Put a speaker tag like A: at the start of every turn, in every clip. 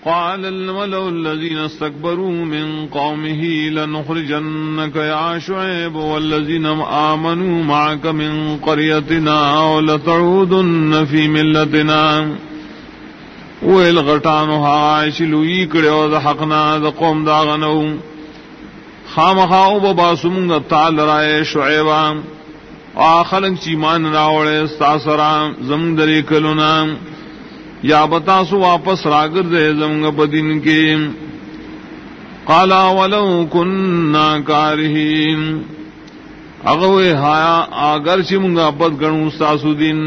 A: قال الملأ الذين استكبروا من قومه لنخرجنك يا شعيب والذين آمنوا معك من قريتنا ولتعودن في ملتنا. ویل غټانو حاشلو یکړو د حقنا د قوم دا غنو خامخاو بباسمونگا تعال رائے شعیبان آخلق چیمان راوڑے ستاسران زمگ دری کلونا یا بتاسو واپس راگر دے زمگ بدن کے. قالا ولو کننا کارہین اغوے ہایا آگر چمگا بد گنو ستاسو دن.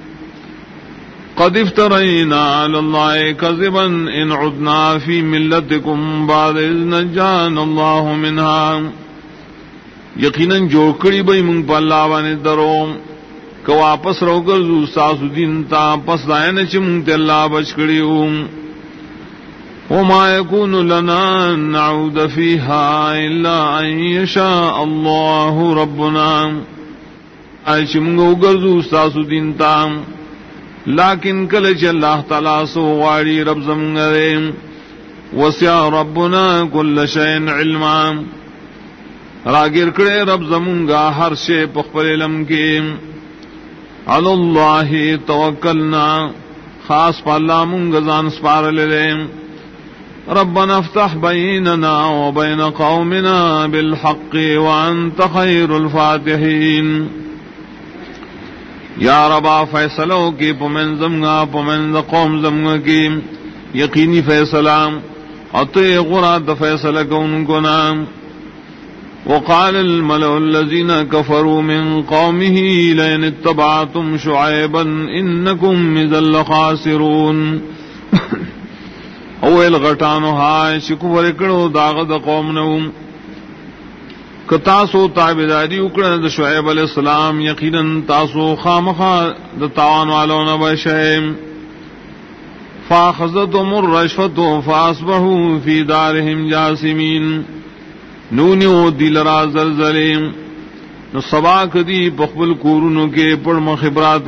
A: قد افترينا على الله كذبا إن عدنا في ملتكم بعد إذ نجانا الله منها. یقینا جوڑ کری بئی منگ پا اللہ بانے درو کہ واپس رو گرزو ساسو دین تا پس دائن چی منگ تے اللہ بچ کریو. وما يكون لنا أن نعود فيها إلا أن يشاء الله ربنا. آئی چی منگو گرزو ساسو دین تا لیکن کلچ اللہ تعالیٰ سو غاری رب زمگرے. وسع ربنا کل شین علما راگر کرے رب زمگا ہر شے پخپل علم کے. علی اللہ توکلنا خاص پالا منگزان سپار لے. ربنا افتح بیننا وبین قومنا بالحق وانت خیر الفاتحین. یا ربا فیصلو کی پمن زمگا پمن قوم زمگا کی یقینی فیصلہ اطیع غرات فیصلہ کون کو نام. وقال الملأ الذين كفروا من قومه لئن اتبعتم شعيبا انكم اذا لخاسرون. اول غٹانو ہائے شکر کرو داغد قوم نوم کہ تاسو تابداری اکڑا دا شعیب علیہ السلام یقیناً تاسو خامخا دا تاوان والو نبشیم. فاخذتهم الرجفة فاصبحوا في دارهم جاسمین. نونیو دل را زلزلیم نو سباک دی پخبل کورنو کے پڑم خبرات.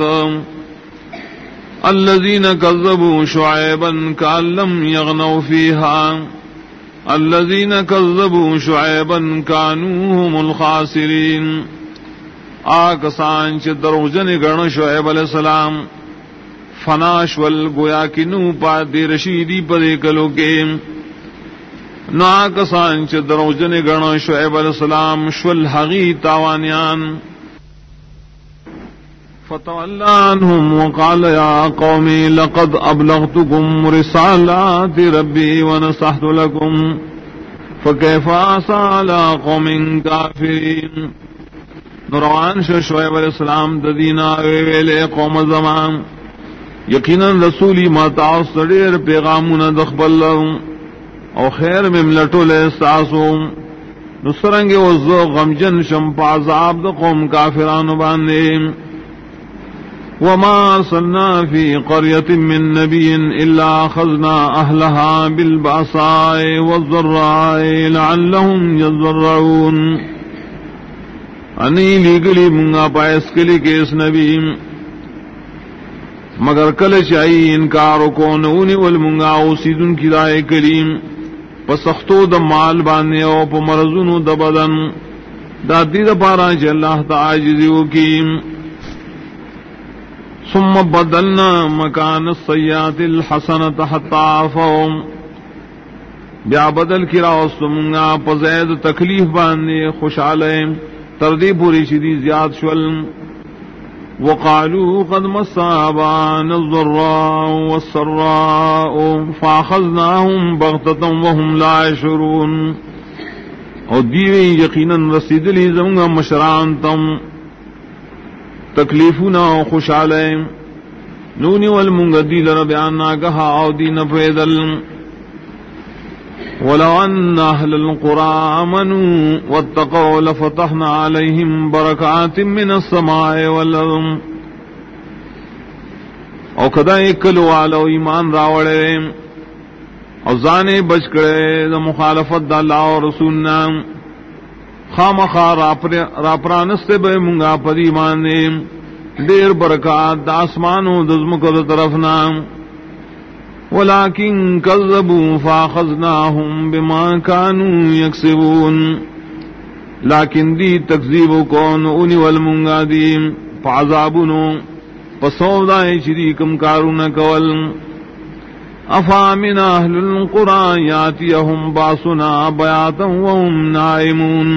A: الذین کذبوا شعیبا کأن لم یغنوا فیہا. الذین کذبوا شعیبا کانوا هم الخاسرین. آکسان چھ دروجن گرن شعیب علیہ السلام فناش والگویا کی نو پا دی رشیدی پدے کلو کے. نو آکسان چھ دروجن گرن شعیب علیہ السلام شول حغی تاوانیان. فتولى عنهم وقال يا قوم لقد أبلغتكم رسالات ربي ونصحت لكم فكيف عصى على قوم كافرين. نروان شعیب علیہ السلام ددینا ویلے قوم زمان یقینا رسولی ما تعص دیر پیغامون دخبل او خیر مملٹو لے ساسو نسرنگے وزو غمجن شمپا عذاب دا قوم کافران باندے. وما أرسلنا في قرية من نبي إلا أخذنا أهلها بالبأساء والضراء لعلهم يضرعون. انی لیگلی منگا پائس کلی کیس نبی مگر کل چاہی انکارو کو نونی والمنگا اوسیدن کی دائے کلیم پسختو دا مال بانے او پا مرزنو دا بدن دا دید پارا چا اللہ تعاجزیو کیم. ثم بدلنا مکان السیئات الحسنۃ حتی عفوا. بیا بدل کی راستمگا پزید تکلیف باندے خوشحالے تردی پوری شدی زیاد شول. وقالوا قد مس آباءنا الضراء والسراء فاخذناهم بغتة وهم لا يشعرون. اور دیوی یقیناً رسیدلی زمگا مشران تم تکلیفنا و خوشحالے نونی والمنگ دیل ربیانا کہا او دین پیدل. ولو ان اہل القرى آمنوا واتقوا لفتحنا علیہم برکات من السماء والارض. او کدا اکلو والو ایمان راوڑے او زانے بچ کرے دا مخالفت دا اللہ و رسولنا خامخا راپرانستے بے منگا پدی مانے دیر برکات دا آسمانو دزمکو دا طرفنا. ولكن كذبوا فاخذناهم بما كانوا يكسبون لیکن دی تکذیب کون اونی والمنگادیم فعذابنو فصودائی شریکم کارون کول افامن اہل القرآن یاتیہم باسنا بیاتا وهم نائمون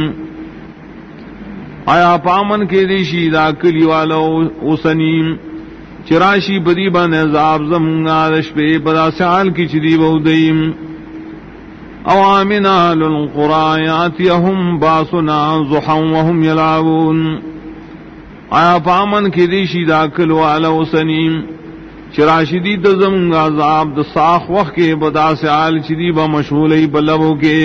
A: آیا پامن کے دیشی دا کلی والا اوسنیم چراشی بدیبان عذاب زمونگا دشپے پدا سعال کی چدیب اودیم اوامن اہل القرآن یاتیہم باسنا ضحا وهم یلعبون آیا پامن کی دیشی دا کلی والا اوسنیم چراشی دی دزمونگا عذاب دا ساخ وقت کے پدا سعال چدیبا مشغولی بلبو کے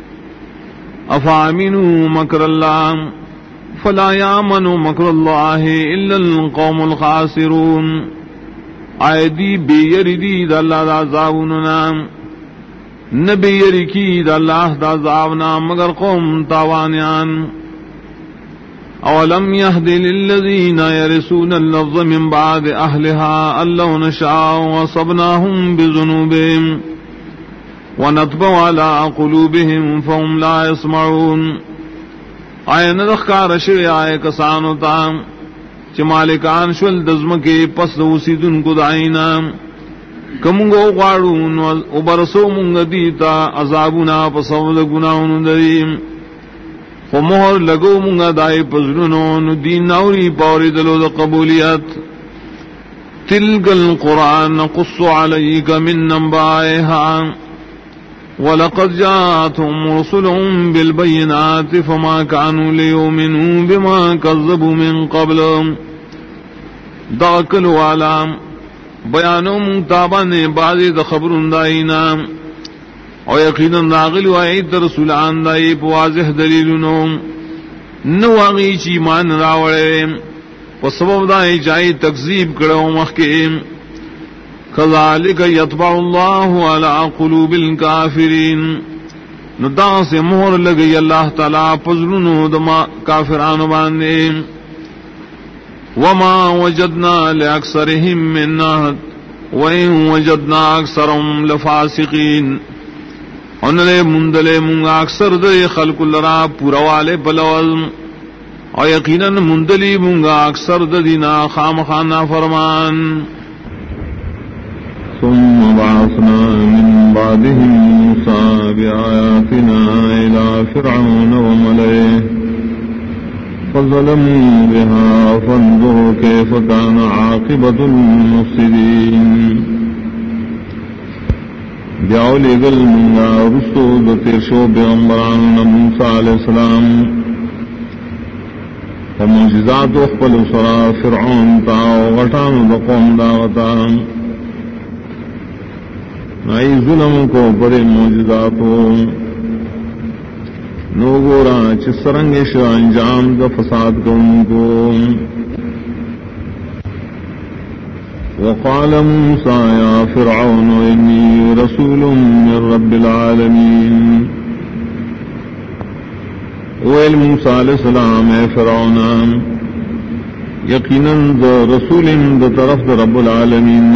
A: افامنو مکر اللہ فلا یامن مکر اللہ الا القوم الخاسرون آئے دی بے یری دی دا اللہ دا عذابنا نبی یری کی دا اللہ دا عذابنا مگر قوم تاوانیان اولم یہد للذین یرثون الارض من بعد اہلها ان لو نشاء وصبناہم بذنوبہم ونطبع على قلوبهم فهم لا يسمعون آئے ندخکار شوی آئے کسانو تام چی مالکان شول دزم کے پس دوسی دن کو دائینا کمونگو قارون و برسو منگ دیتا عذابنا پسود گناہن دریم خمہر لگو منگ دائی پزرنون دین نوری پوری دلو دا قبولیت تلک القرآن نقص علیک من نبائها وَلَقَدْ جَاءَتْهُمْ رُسُلُهُم بِالْبَيِّنَاتِ فَمَا كَانُوا لِيُؤْمِنُوا بِمَا كَذَّبُوا مِن قَبْلُ دَاکل والا بیانوں متابان بعض خبرون دائینا اور یقیناً داغل وعید رسولان دائی واضح دلیلنو نواغی چی مان راوڑے وسبب دائی جائی تکذیب کرو مخیم کذالک یطبع اللہ علی قلوب الکافرین ندا سے مہر لگئی اللہ تعالی پزرنو دما کافران باندے وما وجدنا لأکثرهم من عہد وإن وجدنا اکثرهم لفاسقین انلے مندلے منگا اکثر دے خلق لرا پوروالے پلوزم اور یقیناً مندلی منگا اکثر دینا خام خانہ فرمان
B: ثم بعثنا من بعدهم موسى بآياتنا إلى فرعون وملئه فظلموا بها فانظر كيف كان عاقبة المفسدين بیاو لگل منگا رسو دتیر شو پیغمبران موسیٰ علیہ السلام ومعجزات اخبل سرا فرعون تا وغٹان بقوم داغتا نئی ظلم کو بڑے معجزاتو نو گورا چسرنگش انجام دا فساد کو ان کو وقال موسى يا فرعون إني رسول من رب العالمين ويل موسى عليه السلام اے فرعون یقیناً رسول دا طرف دا رب العالمین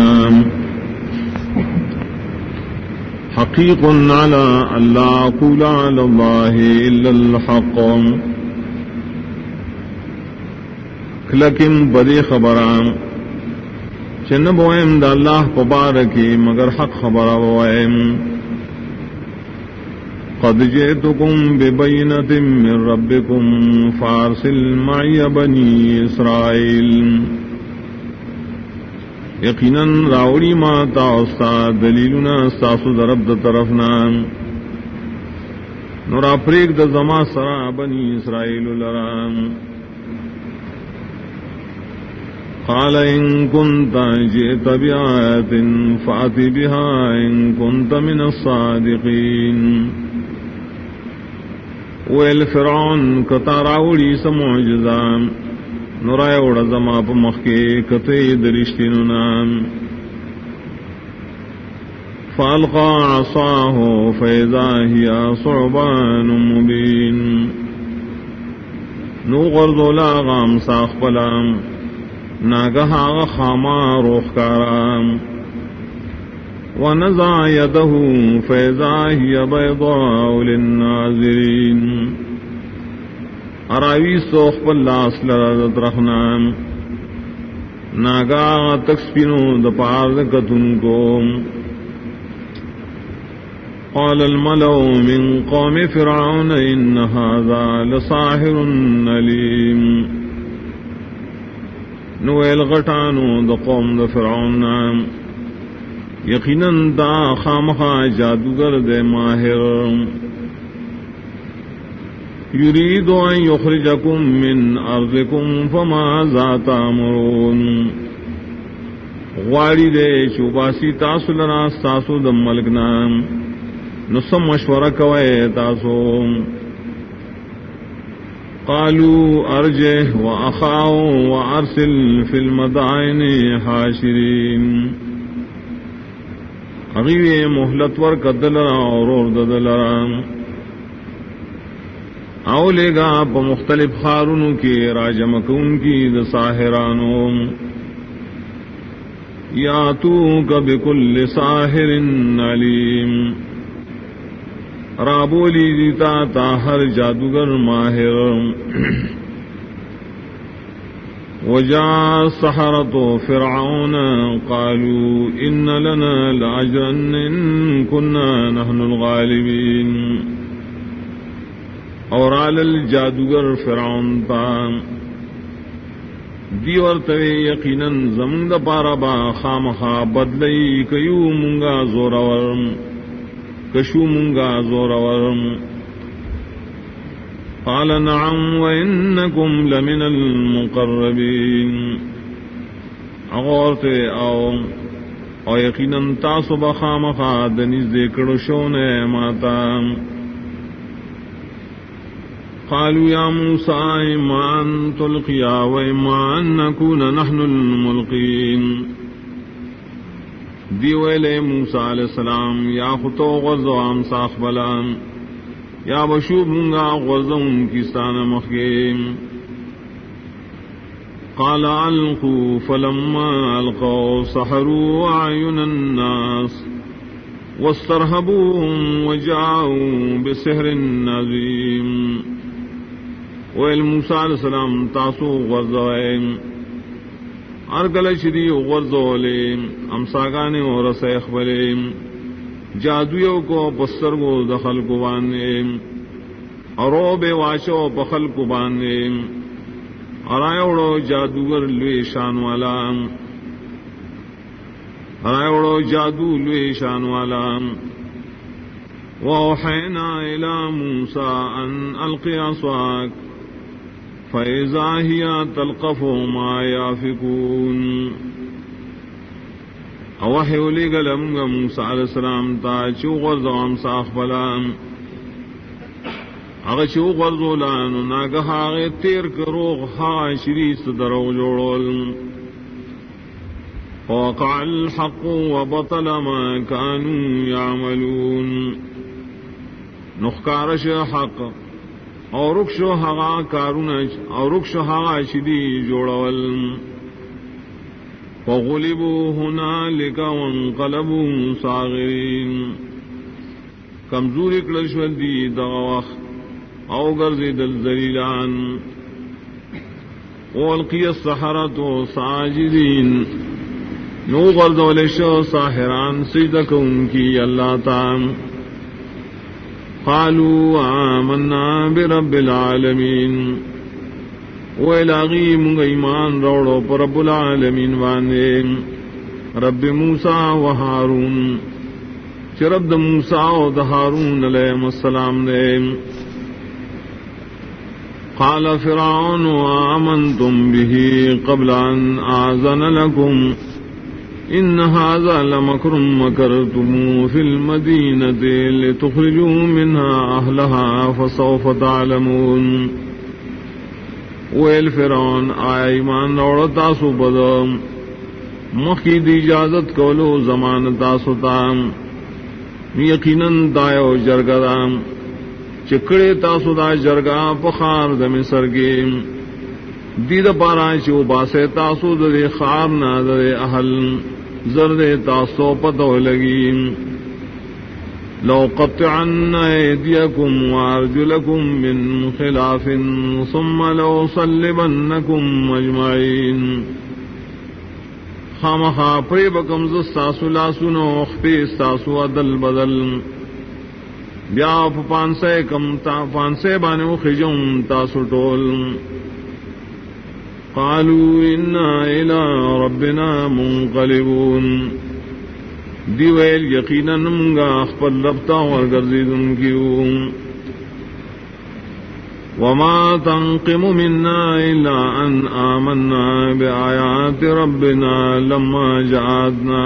B: حقیق على ألا أقول على الله إلا الحق لیکن بدی خبران چن بوئم دا اللہ پبارکی مگر حق خبر بوئم قد جئتكم ببينة من ربكم فارسل معي بني إسرائيل یقیناً راوڑی ما تا استاد دلیلنا استاسو درب دا طرفنا نورا پریک دا زما سرا بنی اسرائیل لرام قال إن كنت جئت بآية فأت بها إن كنت من الصادقين ويل فرعون كتاراولي سمعجزان نرائے وڑا زما پا مخی کتے درشتننا فالقا عصاه فإذا هي صعبان مبين نو غرزو لاغام ساخ پلام ناگہا خاما روخ کارام ونزع يده فإذا هي بيضاء للناظرين اراوی سوخ پلاس لرد رخنام ناگا تکسپینو دپار کتن کو قال الملأ من قوم فرعون إن هذا لساحر عليم نویل غٹانو دا قوم دا فرعون یقیناً دا خامخا جادوگر دے ماہر یرید ان یخرجکم من ارضکم فماذا تأمرون غواری دے چوباسی تاسو لنا تاسو دا ملکنا نسم مشورہ کوئے تاسو قالوا ارجه واخاه وارسل في المدائن حاشرين اغیوے محلت ور کدلرا اور ددلرا اولے گا پا مختلف خارونوں کی راجمکون کی دا ساحرانو یاتوک بکل ساحر علیم رابولی دیتا تا ہر جادوگر ماہر وجاء السحرة فرعون قالوا إن لنا لأجرا إن كنا نحن الغالبين اور آل الجادوگر فرعون تا دیور توی یقیناً زمند پارا با خامخا بدلئی کیو منگا زورورم کشو منگا زورورم قال نعم وإنكم لمن المقربين اغورتے او یقیناً تاسو بخامخا دنیز دیکڑو شونے ماتا قالوا يا موسى إما أن تلقي وإما أن نكون نحن الملقين دیویلے موسیٰ علیہ السلام یا خطو غزو امساخ بلام یا بشوب منگا غزون کسان مخیم قال القوا فلما القوا سحروا اعین الناس واسترهبوهم وجاءوا بسحر عظیم ویل موسیٰ علیہ السلام تاسو غزوائیں ارگل شری غرزولے امساگانے اور سیخ بلے جادویوں کو پستر کو دخل کو بانے اور بے واشو پخل کو بانے ارائیوڑو جادوگر لوی شان والا ارائیوڑو جادو لوی شان والا وَأَوْحَيْنَا إِلَى مُوسَىٰ أَنْ أَلْقِ عَصَاكَ فَإِذَا هِيَ تَلْقَفُ مَا يَأْفِكُونَ اوحی علی گلمگا موسیٰ علیہ السلام تا چو غرزو امساخ بلام اگا چو غرزو لانو ناگہا آغی تیر کروغ ہاں شریس درو جوڑول وَوَقَعَ الْحَقُّ وَبَطَلَ مَا كَانُوا يَعْمَلُونَ نخکارش حق اور رکشو حقا کارونش اور رکشو حقا شدی جوڑول وغلبوا هنالك وانقلبوا صاغرين کمزوری کلشول دی دغوخ او گرزی دل ذلیلان والقی السحرة ساجدین نو غردولشو ساحران سجدکون کی اللہ تعالی قالوا آمنا برب العالمین ویلاغی منگ ایمان روڑو پر رب العالمین وانے رب موسیٰ و ہارون چ رب دا موسیٰ و دا ہارون علیہ السلام نے قال فرعون آمنتم به قبل ان آذن لكم ان هذا لمكر مكرتم في المدينة لتخرجوا منها اهلها فسوف تعلمون ویل فرعون آیا ایمان روڑا تاسو بدم مخی دی اجازت کولو زمان تاسو تام یقیناً دایو جرگا دام چکڑے تاسو دا جرگا پخار دم سرگیم دید پارا چو باسے تاسو دے خار نا دے اہل زرد تاسو پتو لگی لو قطعن ایدیکم وارجلکم من خلاف ثم لو صلبنکم اجمعین خامخا پری بکم زستاسو لاسونو اخپی استاسو عدل بدل بیا پانسے کم تا پانسے بانو خجم تاسو ٹول قالوا انا الى ربنا منقلبون دیویل یقینا منگا خپل ربتا ورگرزیدن کیو وما تنقم منا الا ان آمنا بآیات ربنا لما جاءتنا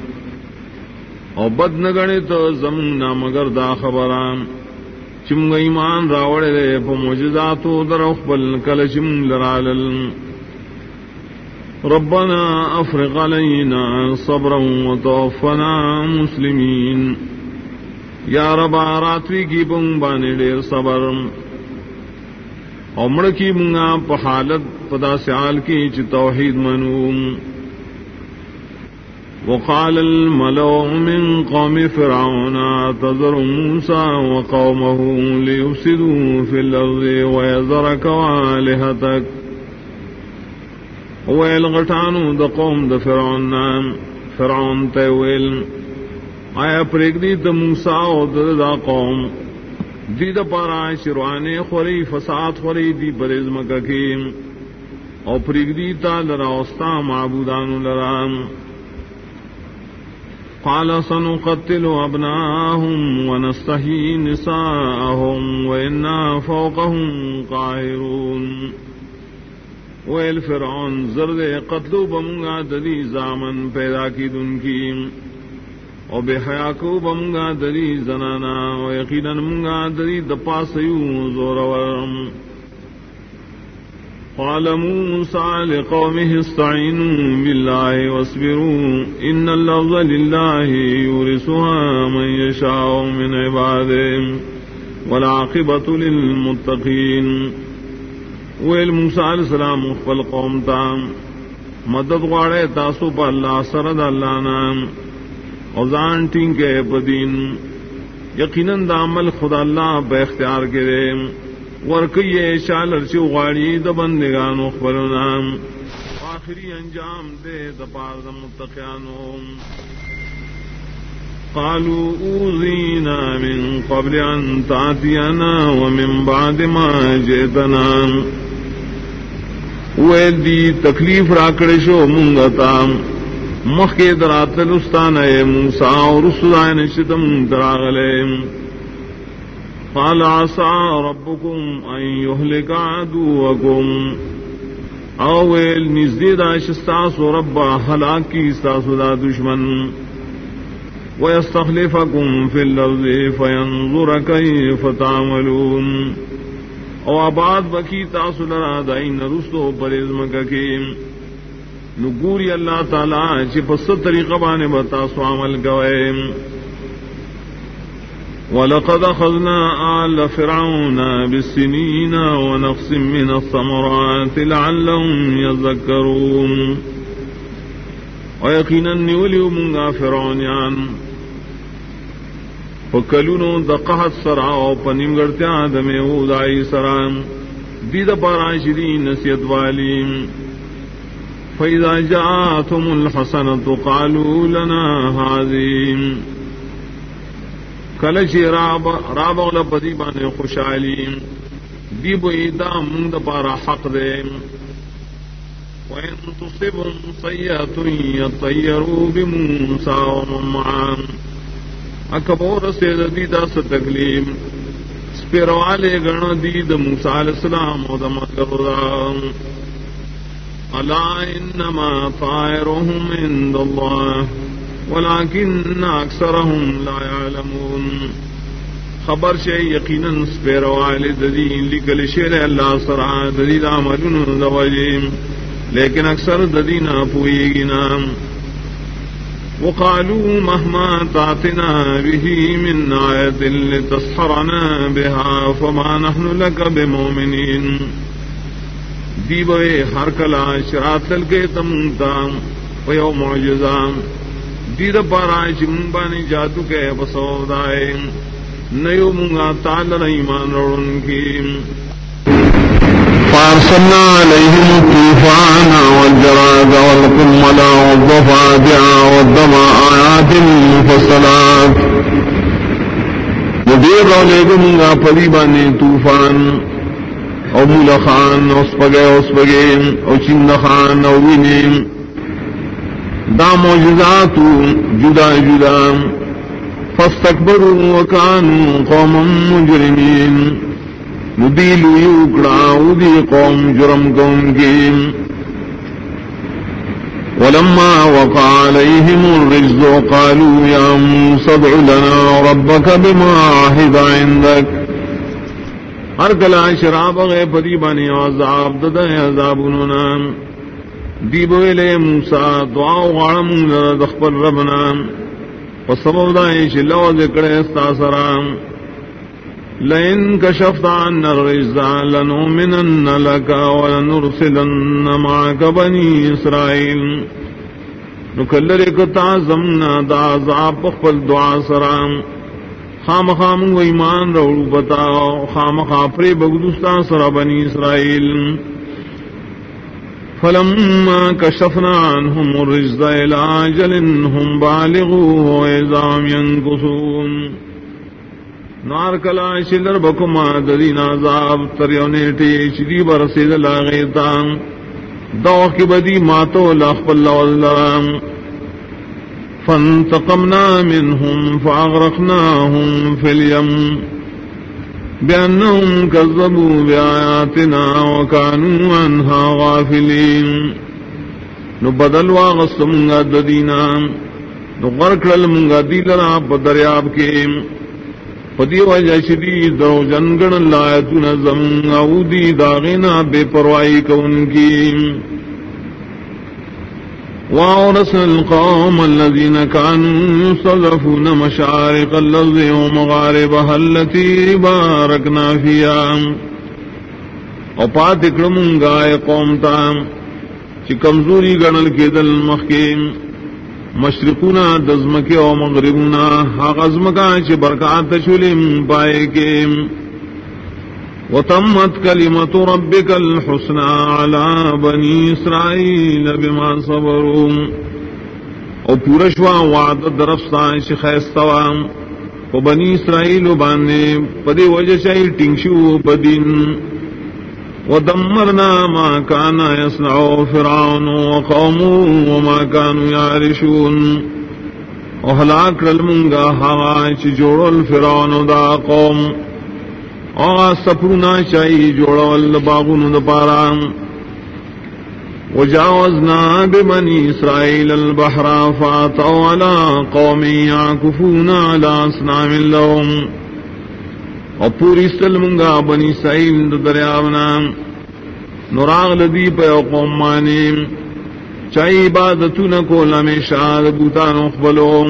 B: او بد نگڑی تو زمنا مگر دا خبران چمگ ایمان راوڑے دے پا معجزاتو در اخبل کل چم لرالل ربنا افرغ علینا صبرا وتوفنا مسلمین یا ربا راتوی کی بنگ بانے دیر صبر عمر کی منگا پا حالت پدا سیال کی چی توحید منوم وقال الملأ من قوم فرعون تذر موسى وقومه ليفسدوا في الأرض ويذرك وآلهتك ویل غٹانو دا قوم دا فرعون نام فرعون تیویل آیا پریک دی دا موسیٰ و دا قوم دی دا پارا شروانے خوری فساد خوری دی برز مکہ کی او پریک دی تا لراؤستا معبودانو لرام قال سنقتل ابناءهم ونستحيي نساءهم وإنا فوقهم قاهرون ویل فرعون زرد قتلو بمنگا دلی زامن پیدا کی دن کی او بے حیاکو بمنگا دلی زنانا و یقینا منگا دلی دپا سیو زورورم قال موسى لقومه استعينوا بالله واصبروا ان الارض لله يورثها من يشاء من عباده والعاقبة للمتقين ویل موسیٰ علیہ السلام خپل قوم تا مدد غواړی تاسو په الله سره د الله نام او ځان ټینګه په دین یقینا د عمل خدا الله په اختیار کې دی ورکه شالر چې غواړي د بندگانو خپل نام آخري انجام دې د پاره د متقینانو قالوا اوذینا من قبل ان تأتینا ومن بعد ما جئتنا ویل دی تکلیف راکڑے شو منگتا مخی درات لستان اے موسیٰ اور رسولائے نشتم دراغلے قال عصا ربکم ان یہلک عدوکم اویل نزدید آشستاس و رب حلاکی استاس دا دشمن ویستخلفکم فی الارض فینظر کیف تعملون او آباد بکی تاسو لرا دائن رستو پریز مکہ کی نگوری اللہ تعالی چی پس طریقہ بانے بتاسو عمل گوئے وَلَقَدْ أَخَذْنَا آلَ فِرْعَوْنَ بِالسِّنِينَ وَنَقْصٍ مِّنَ الثَّمَرَاتِ لَعَلَّهُمْ يَذَّكَّرُونَ و یقیناً نیولیو منگا فرعونیان پکلونو دا قحط سرا او پنیمگرتیا دمیو دائی سرا دید پاراشدی نسیت والیم فَإِذَا جَاءَتْهُمُ الْحَسَنَةُ قَالُوا لَنَا هَذِهِ کلچی راب اغلا پدی بانے خوشحالیم دی بوئی دا منگ دا پارا حق دے وَإِن تُصِبْهُمْ سَيِّئَةٌ يَطَّيَّرُوا بِمُوسَىٰ وَمَن مَّعَهُ اکبور سید دیدہ سے تکلیم سپیروالے گن دید موسیٰ علیہ السلام و دمکر الا انما طائرهم عند الله ولكن اکثرهم لا يعلمون خبر شے یقیناً سپیروالے ددین لکل شیر اللہ سرا ددید عملون دوجیم لیکن اکثر ددینا پوئی گنا وقالوا مهما تاتنا به من آية لتسحرنا بها فما نحن لك بمؤمنين دیبوے ہر کلا شرات کے تمتا ویو معجزہ دید پارا چمبانی جادو کے بسودائے نیو منگا تال ایمان روڑن کی
A: فارسلنا عليهم الطوفان والجراد والقمل والضفادع والدم آيات مفصلات ندیر علیکم گا پریبانی طوفان او مولخان او سپگے او چندخان او وینیم دا معجزات جدا جدا فاستکبروا وکانوا قوما مجرمین ندیلو یوکڑا ادی قوم جرم قوم کی ولما وقع عليهم الرجز قالوا يا موسى ادع لنا ربك بما عهد عندك ہر کلا شراب غیر پدی بانی عذاب دد عذاب انہوں دیبویلے موسیٰ دعا غارم دخبر ربنا وسبب دائش اللہ ذکر استاسرام لئن كشفت عنا الرجز لنؤمنن لك ولنرسلن معك بني إسرائيل نکلرک تعظمنا دا عذاب بخبل دعا سرام خام خام و ایمان روڑ بتاؤ خام خاپری بگدستا سر بنی اسرائیل فلما كشفنا عنهم الرجز إلى أجل هم بالغوه وإذا هم ينكثون نار کلا شلر بکما ددین عذاب تریونیٹی چدی برسید لاغیتان دوخ کی بدی ماتو لاخبل واللرام فانتقمنا منهم فاغرقناهم في اليم بأنهم كذبوا بآياتنا وكانوا عنها غافلين نبدل واغست منگا ددینا نغرقل منگا دیلنا بدریاب کے پدی وجہ شدید دو جنگن لایتون زمن اودی داغینا بے پروائی کون کی وَأَوْرَثْنَا الْقَوْمَ الَّذِينَ كَانُوا يُصْطَضْعُونَ مَشَارِقَ الْأَرْضِ وَمَغَارِبَهَا الَّتِي بَارَكْنَا فِيهَا اور پات اکڑموں گائے قوم تام چی کمزوری گنل کے دل مخیم مشرقنا دزمکے او مغربنا حق ازمکا چی برکات چولیم پائے کے وتمت کلمت ربک الحسنى على بنی اسرائیل بما صبروا او پورشوا وعد درفستا چی خیستوام و بنی اسرائیل باندے پدی وجہ چاہی ٹنگشو پدین ودمرنا ما كان يصنع فرعون وقومه وما كانوا يعرشون وهلاك المنغا هوا چ جوڑل فرعون دا قوم اور سپرونا چاہی جوڑل باغون دا پارا وجاوزنا ببني اسرائيل البحر فاتوا على قوم يعكفون على اصنام لهم اور پوری سلمنگا بنی اسرائیل دریاونا نراغ لدی پہ قوم مانی چاہی عبادتو نکو لمیشاد بوتان اقبلو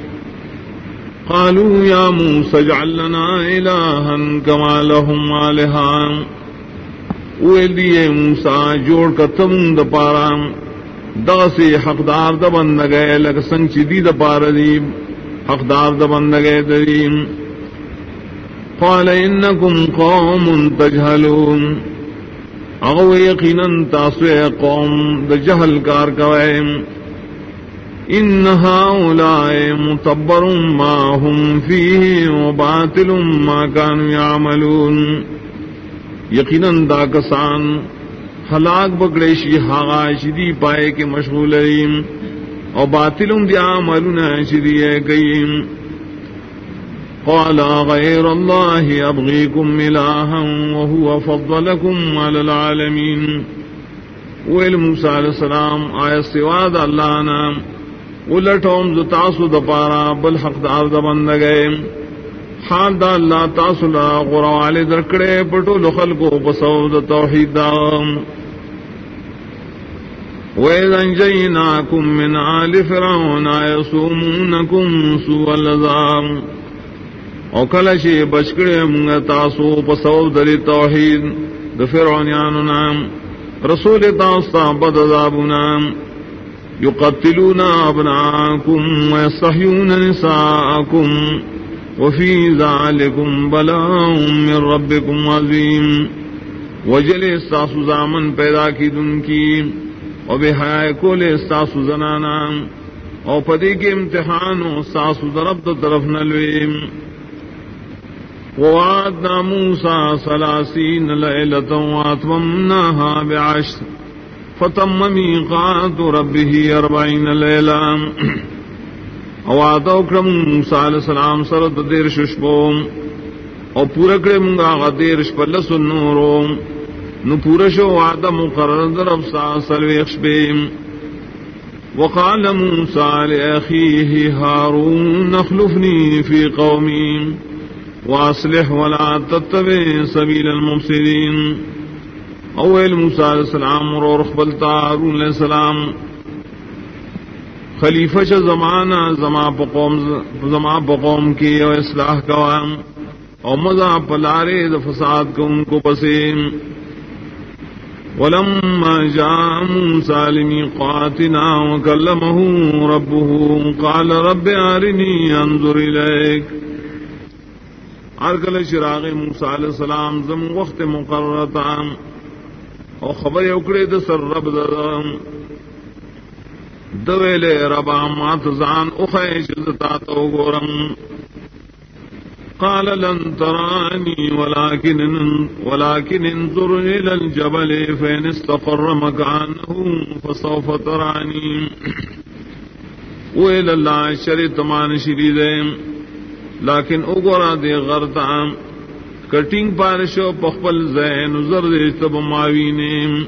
A: قالوا یا موسیٰ اجعل لنا الہا کما لهم آلہا اویل دیئے موسیٰ جوڑ کا تم دا پارا دغسی حقدار دا بندگئے لکسنگ چی دی دا پارا دیب حقدار دا بندگئے دریم قال انکم قوم تجہلون اغو یقینا تاسوے قوم دا جہل کار کوئے ان هؤلاء متبر ما هم فيه وباطل ما كانوا يعملون یقینا دا کسان ہلاک بگڑیشی ہاغا شدی پائے کے مشغول ریم اور باطلوں دی عملون شدی کئیم قال غير الله أبغيكم إلها وهو فضلكم على العالمين ویل موسیٰ علیہ السلام آیا سواد اللہ نام ولٹوم ز تاسو د پارا بل حقدار د بندگئے حال دا اللہ تاسو لا غروال درکڑے پٹو لخلقو بسو د توحید دا وَإِذَا أَنْجَيْنَاكُمْ مِنْ آلِ فِرْعَوْنَ يَصُومُونَكُمْ سُوءَ الْعَذَابِ او کلشی بچکڑے منگا تاسو پسو دلی توحید د فرعونیانو نام رسول تاستا بد عذابو نام
B: يقتلون أبناءكم ويستحيون نساءكم وفي ذلكم بلاء من ربكم عظيم. وجل استاسو زامن پیدا کی دن کی اور بے حیا کو لے استاسو زنانا اور پدی کے امتحان و استاسو ضرب تو طرف نلویم. ووعدنا موسى 30 ليلة وأتممناها ب10 فتم ميقات ربه 40 ليلة. وعد اکرم موسیٰ علیہ السلام سرد دیر ششبوم اور پورا کرے منگا غدیر شپلس النوروم نو پورا شو وعد مقرر درب سلویخ شبیم. وقال موسیٰ لأخیه هارون اخلفنی فی قومی واصلح ولا تتبع سبیل المفسدین. اول موسیٰ علیہ السلام اور رخبلتا ہارون علیہ السلام خلیفہ چ زمانہ زما بقوم کی اور اصلاح قوام اور مزا پلارے فساد کو ان کو پسیم. ولما جاء موسى لميقاتنا وكلمه ربه قال رب أرني انظر إليك. ارکل شراغ موسیٰ علیہ السلام زم وقت مقررتا اور خبر اکڑے د سر رب دویلے ربا مات زان اخیش زتا تو گورم. قال لن ترانی ولكن انظر الى الجبل فإن استقر مكانه فسوف ترانی. ویل اللہ شریط مان شریدے لیکن اگورا دے غرطا کٹنگ پارشو پخپل زین زرد تب ماوینیم.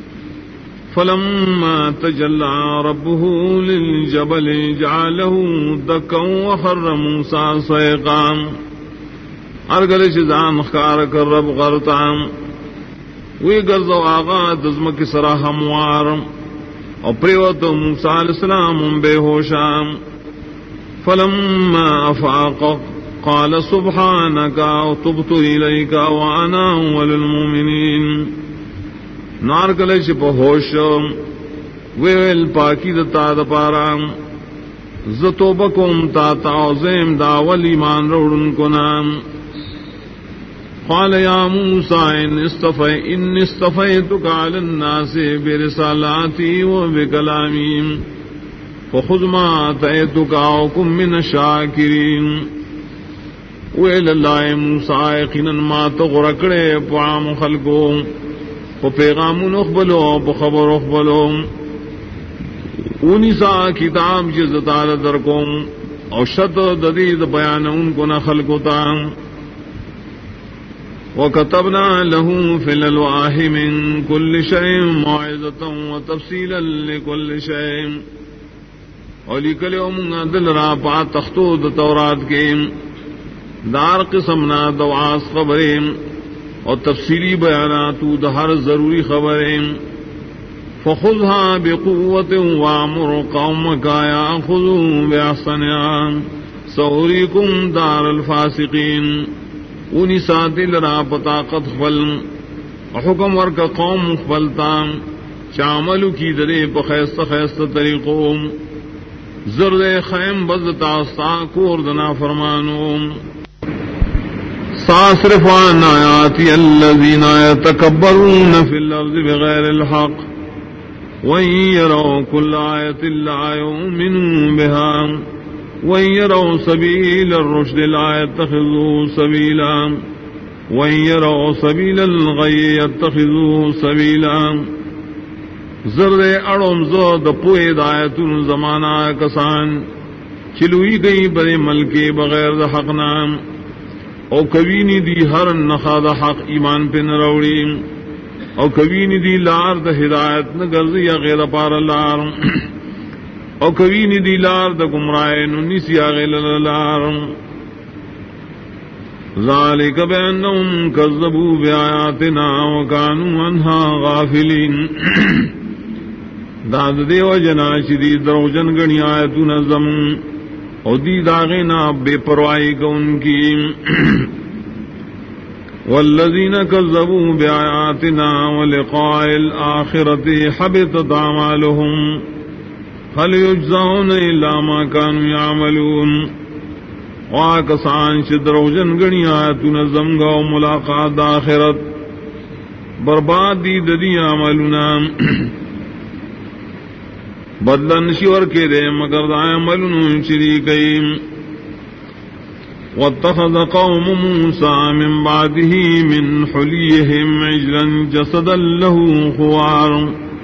B: فلما تجلى ربه للجبل جعله دكا وخر موسى صيقا. ارگل شزان خار کر رب غرطا وی گرز و آغا دزم کی سرا ہموار اور پریوت موسیٰ علیہ السلام بے ہوشام. فلما افاق قال سبحانك تبت الیک وانا اول المؤمنین. نار کلش پہ ہوش ویل پاکی دتا دپارا زتو بکم تا تعظیم داول ایمان روڑن کو نام. قال یا موسیٰ ان اصطفیتک علی الناس برسالاتی و بکلامی فخذ ما آتیتک وکن من الشاکرین. ویل اللہ موسیٰ یقینا ما تغرکڑے پعام خلقو و پیغام اخبلو بخبر اخبلو اونی سا کتاب جز تعالی درکم اور شت ددید بیان ان کو نخل کو تام. وكتبنا له في الألواح من كل شيء موعظة وتفصيلا لكل شيء. اور لکل یوم دل را پا تختود تورات کے دار قسمنا دواس خبریں اور تفصیلی بیانات ہر ضروری خبریں. فخذها بقوة وامر قومك يأخذوا بأحسنها سأريكم دار الفاسقين. اونی ساتل را پطاقت خبل حکم ورک قوم خبلتا چاملو کی درے پخیست خیست طریقوں زرد خیم بزتا ساکور دنا فرمانو. ساصرف عن آیاتی الذین یتکبرون فی الارض بغیر الحق وَإِن يَرَوْا كُلَّ آيَةٍ لَّا يُؤْمِنُوا بِهَا وَإِن يَرَوْا سَبِيلَ الرُّشْدِ لَا يَتَّخِذُوهُ سَبِيلًا وَإِن يَرَوْا سَبِيلَ الْغَيِّ يَتَّخِذُوهُ سَبِيلًا. زرد اڑم زود پوئے دایتن زمانہ کسان چلوئی گئی برے ملکے بغیر دا حق نام او کبینی دی ہر نخا دا حق ایمان پہ نروڑی او کبینی دی لار دا ہدایت نگرزی یا غیر پار لار او کبینی دی لار دا گمرائے ننیسی یا غیر لار. ذالک بأنہم کذبوا بآیاتنا وکانوا عنہا غافلین. داد دیو جنا شدی دروجن گنی آیتون زمون او دی داغینا بے پروائی کو ان کی. والذین کذبوا بآیاتنا ولقاء الآخرة حبطت اعمالهم. هل يجزون إلا ما كانوا يعملون واکسان چھ دروجن گنی آیتون زمگا و ملاقات آخرت برباد دی ددی عملنا بدلن شور کے دے مگر دا عملن شریکیم واتخذ قوم موسى من بعده من حليهم عجلا جسدا له خوار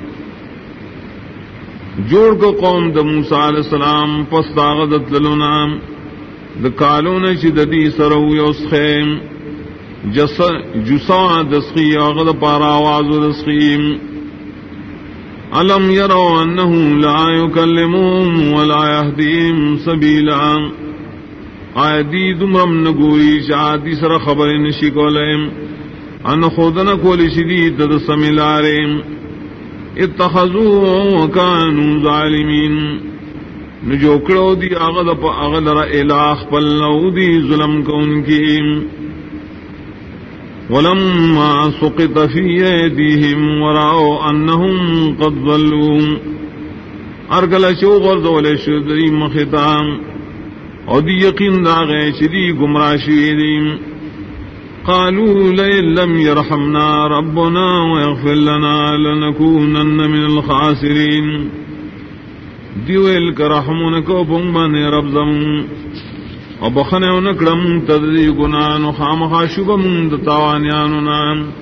B: جوڑ کو قوم دا موسیٰ علیہ السلام پس داغدت للنا دکالون چی ددی سرو یوسخیم جسا دسخی آغد پارا آواز دسخیم علم یرو انہو لا یکلمون ولا یهدیم سبیلا آیدی دمرم نگوئی شاہدی سر خبر نشی کولیم ان خودن کولی شدید دد سمیلاریم اتخذوا وکانوا ظالمین نجوکڑو دی اغد پا اغد را الہ پلنو دی ظلم کون کی ولما سقط فی ایدیہم وراؤ انہم قد ضلوا ارگل شو غرزول شدری مخطام او دی یقین داغے چدی گمراہ شویدیم قالوا لئن لم يرحمنا ربنا ويغفر لنا لنكونن من الخاسرين دیویل کا رحمون کو پنگبان رب زمون و بخنے و نکڑم تدری گنان و خامخا شبم دتاوانیاننا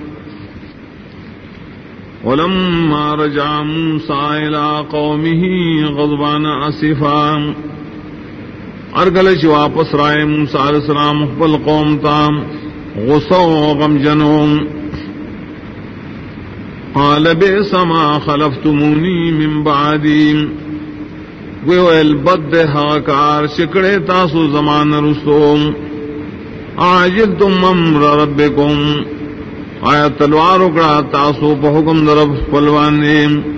B: ولما رجع موسیٰ الى قومه غضبان اسفا ارگلش واپس رائے موسیٰ علیہ السلام اقبل قوم تام غصہ و غم جنوم قال بئس ما خلفتمونی من بعدی ویل بد ہاکار شکڑے تاسو زمان رسوم عاجلتم امر ربکم آیا تلوار اکڑا تاسو پا حکم درب پلوانے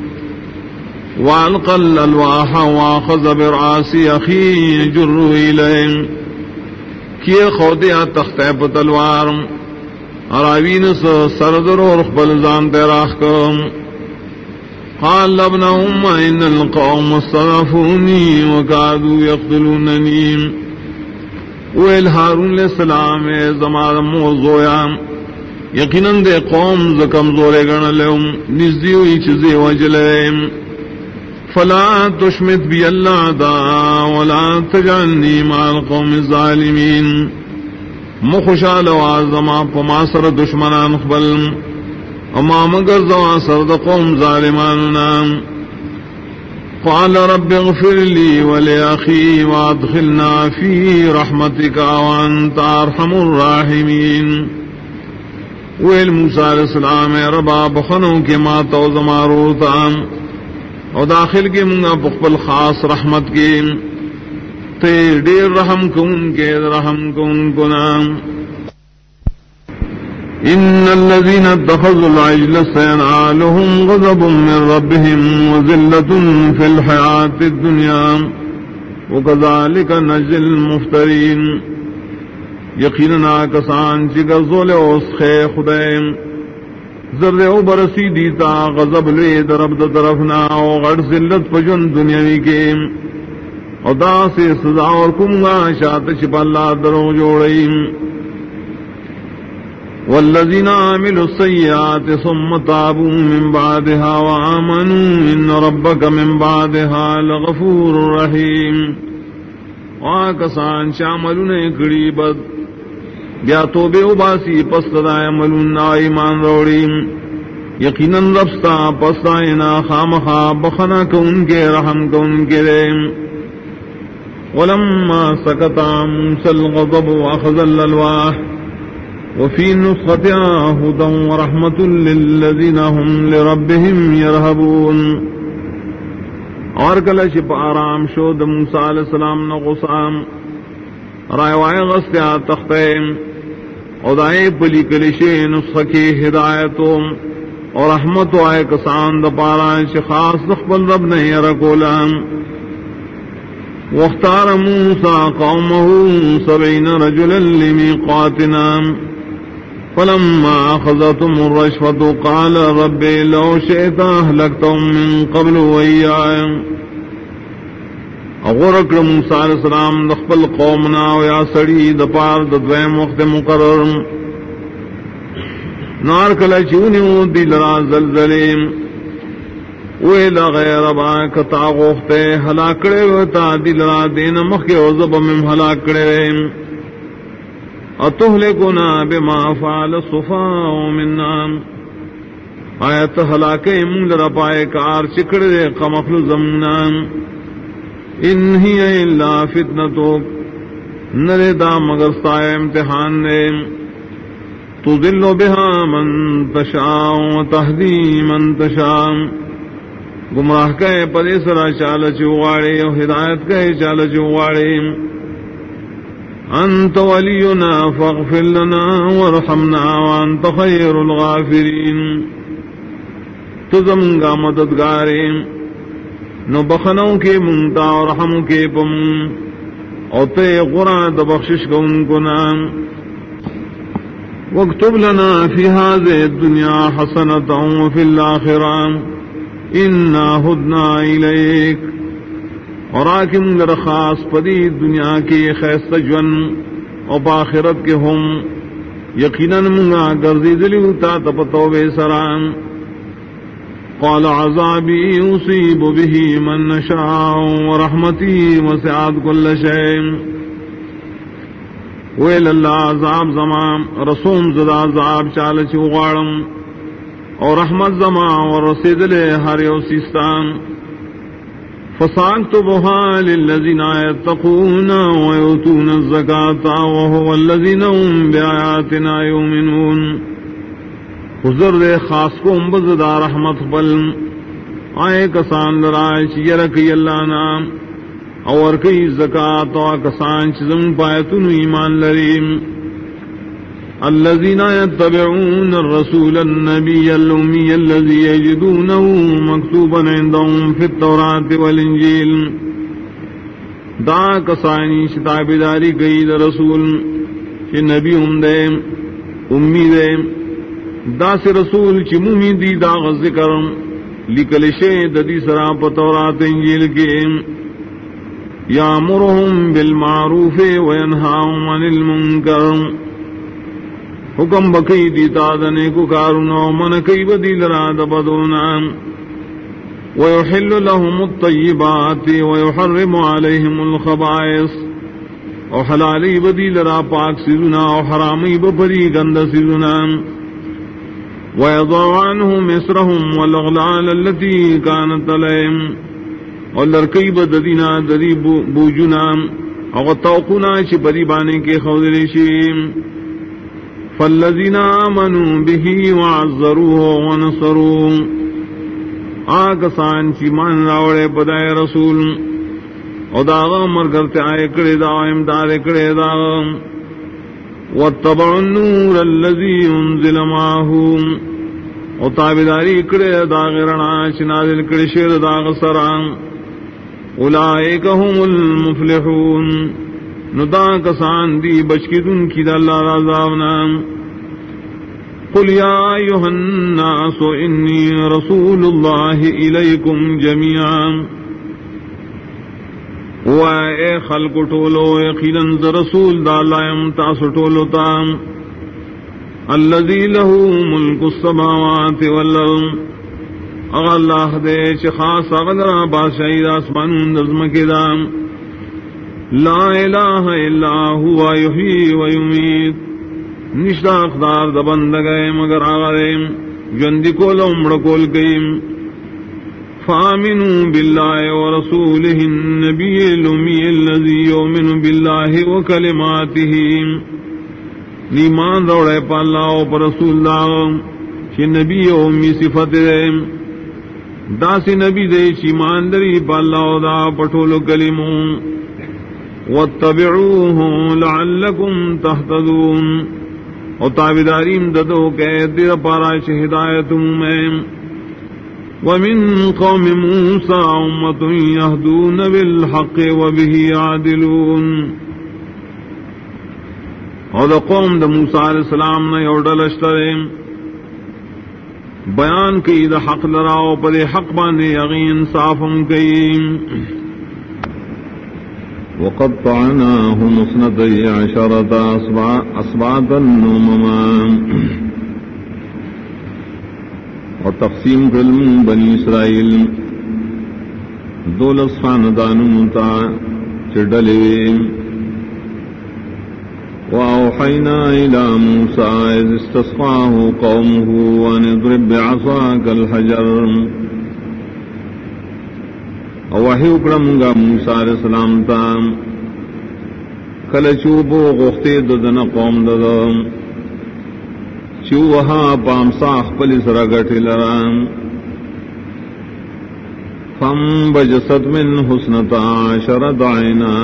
B: والقى الألواح واخذ برعاسی اخی جرو الیہم کیے خودیا تختہ پتلوار اراوین سردر اور اخبل زان تیراخ کم قال ابن ام ان القوم استضعفوني وكادوا يقتلونني ویل ہارون علیہ السلام زمان موضوعا یقیناً دے قوم زکم زورے گن لهم نزدی ہوئی چیزیں وجلیم فلا تشمت بی اللہ دا ولا تجعلنی مع القوم الظالمین مخشال وازما پماسر دشمنان خبل اما مگر زوا سرد قوم ظالماننا قال رب اغفر لي ولأخي وادخلنا في رحمتك وانت ارحم الراحمين ویل موسیٰ علیہ السلام ربا بخنوں کے ماتا و زماروتا اور داخل کے منگا بخبل خاص رحمت کے تے دیر رحم کن کے رحم کن کنام ان الذين اتخذوا العجل سينالهم غضب من ربهم وذلة في الحياة الدنيا وكذلك نجزي المفترين یقینا کسان چگر زول اوس خے خدائم زرد او برسی دیتا غضب لے درب طرفنا او غڑ ذلت پجن دنیاوی کے او دا سے سزا اور کمگا شات شپ اللہ درو جوڑیم والذین عملوا السیئات ثم تابوا من بعدها وآمنوا ان ربک من بعدها لغفور رحیم واکسان شاملون کڑی بد بیا توبے اباسی پس دا عملون ایمان روڑیم یقیناً ربستا پس دائنا خامخا بخنا کون کے رحم کون کے ریم ولما سکتا موسى الغضب واخذ الالواح وفي نسختها هدى ورحمة للذين هم لربهم يرهبون اور کلش پارام شود موسیٰ علیہ السلام نغسام رائے غستیا تختیم ادائے پلی کلشے نسخہ کی ہدایتوں اور رحمت آئے کسان دا پاران خاص دخبل رب نہیں رکولام واختار موسیٰ قومه 70 رجلا لمیقاتنا فلما أخذتهم الرجفة قال رب لو شئت أهلكتهم من قبل وإياي اغرق موسیٰ علیہ السلام دخپل قومنا ویا سڑی دپار دویم وقت مقرر نار کلا چونیو دی لرا زلزلیم ویلا غیر با کتا غوختے ہلاکڑے وتا دی لرا دین مخی وزب من ہلاکڑے اتہلکنا بما فعل السفہاء منا آیت ہلاکے من لرا پائے کار چکڑے قمخل زمنا ان ہی الا فتنتک نرے دا مگر سائے امتحان نے تضل بها من تشاء وتهدي من تشاء گمراہ کہے پدے سرا چال چواڑے اور ہدایت کہے چال چواڑے انت ولینا فاغفر لنا وارحمنا وانت خیر الغافرین تزمگا مددگارے نو بخنوں کے منتا اور رحم کے پم اور تے قرآن بخشش کو ان کو نام واکتب لنا فی هذه الدنیا حسنة وفی الآخرة انا ہدنا الیک اور آکم درخواست پدی دنیا کی خیست جون اور باخرت کے ہم یقیناً منگا گردی دلیو تا تپتو بے سران قال عذابی اصیب به من نشاء ورحمتی وسعت کل شیء ویل اللہ عذاب زمان رسوم زدا عذاب چال چوغارم اور رحمت زمان اور رسید لے ہر یو سیستان فساکتبها للذین یتقون ویؤتون الزکاة وهو الذین هم بآیاتنا یؤمنون حضر دے خاص کو بزدہ رحمت بل آئے کسان لرائے چیرکی اللہ نام اور کئی زکاة و کسان چزم پایتن ایمان لریم الذین یتبعون الرسول النبی الامی الذی یجدونه مکتوبا عندهم فی التوراة والانجیل دا کسانی شتابداری کئی دا رسول چی نبی دے امی دے دا سے رسول چی ممی دی دا غذکر لکلشے ددی سرا پا توراة انجیل کے یامرهم بالمعروف وینہاهم عن المنکر حکم بکی دیتا دنے کو کارنا من کئی بدیل راد بدونا ویحل لهم الطیبات ویحرم علیہم الخبائث اور حلالی بدیل را پاک سیزنا اور حرامی بپری گند سیزنا ویضع عنهم اسرهم والاغلال التي كانت علیہم اور لڑکئی بددینا دری بوجنا اور توقنا چی بری بانے کے خودریشیم فالذین آمنوا به وعزروه ونصروه آکسان چی مان راوڑے پدائے رسول اور داغا مرگرتے آئے کڑے دا امداد کڑے دا واتبعوا النور الذی انزل معه اور تابداری کڑے دا غیرنا چی نازل کڑے شیر دا غسران اولئک هم المفلحون ندا کسان دی بچکدن کی دا اللہ رضاونا قل یا ایوہ الناس انی رسول اللہ الیکم جميعا و اے خلق ٹولو یقیناً رسول دا اللہ امتاس ٹولو تا الذی له ملک السماوات والارض اغا اللہ دے چی خاص اغلرا بادشاہی آسمان نظم کے دام لا الہ الا ہوا یحیی و یمیت نشتا اقدار دا بندگئے مگر آغا دے جندی کول امڑ کول گئیم فآمنوا باللہ ورسولہ النبی الامی الذی یؤمن باللہ وکلماتہ نیمان روڑے پا اللہ و پا رسول اللہ چی نبی امی صفت دے داسی نبی دے چی ماندری پا اللہ دا پٹھولو کلموں واتبعوه لعلکم تہتدون اور تابداریم ددو کہ دیر پارا چی ہدایتوں میں ومن قوم موسیٰ امت یہدون بالحق وبہ عادلون اور دا قوم دا موسیٰ علیہ السلام نے اوڈل اشترے بیان کی دا حق لراو پدے حق باندے یغین صافم کی وقطعناهم 12 أسباطا أمما اور تقسیم علم بنی اسرائیل دولس خاندانوں تا چڈلے وأوحينا إلى موسى إذ استسقاه قومه أن اضرب بعصاك الحجر وحی اکرم گا موسیٰ علیہ السلام تا کل چوبو غختی ددن قوم ددن چوہا پامساخ پلی سرگٹی لرام فانبجست من حسنتا 10 عینا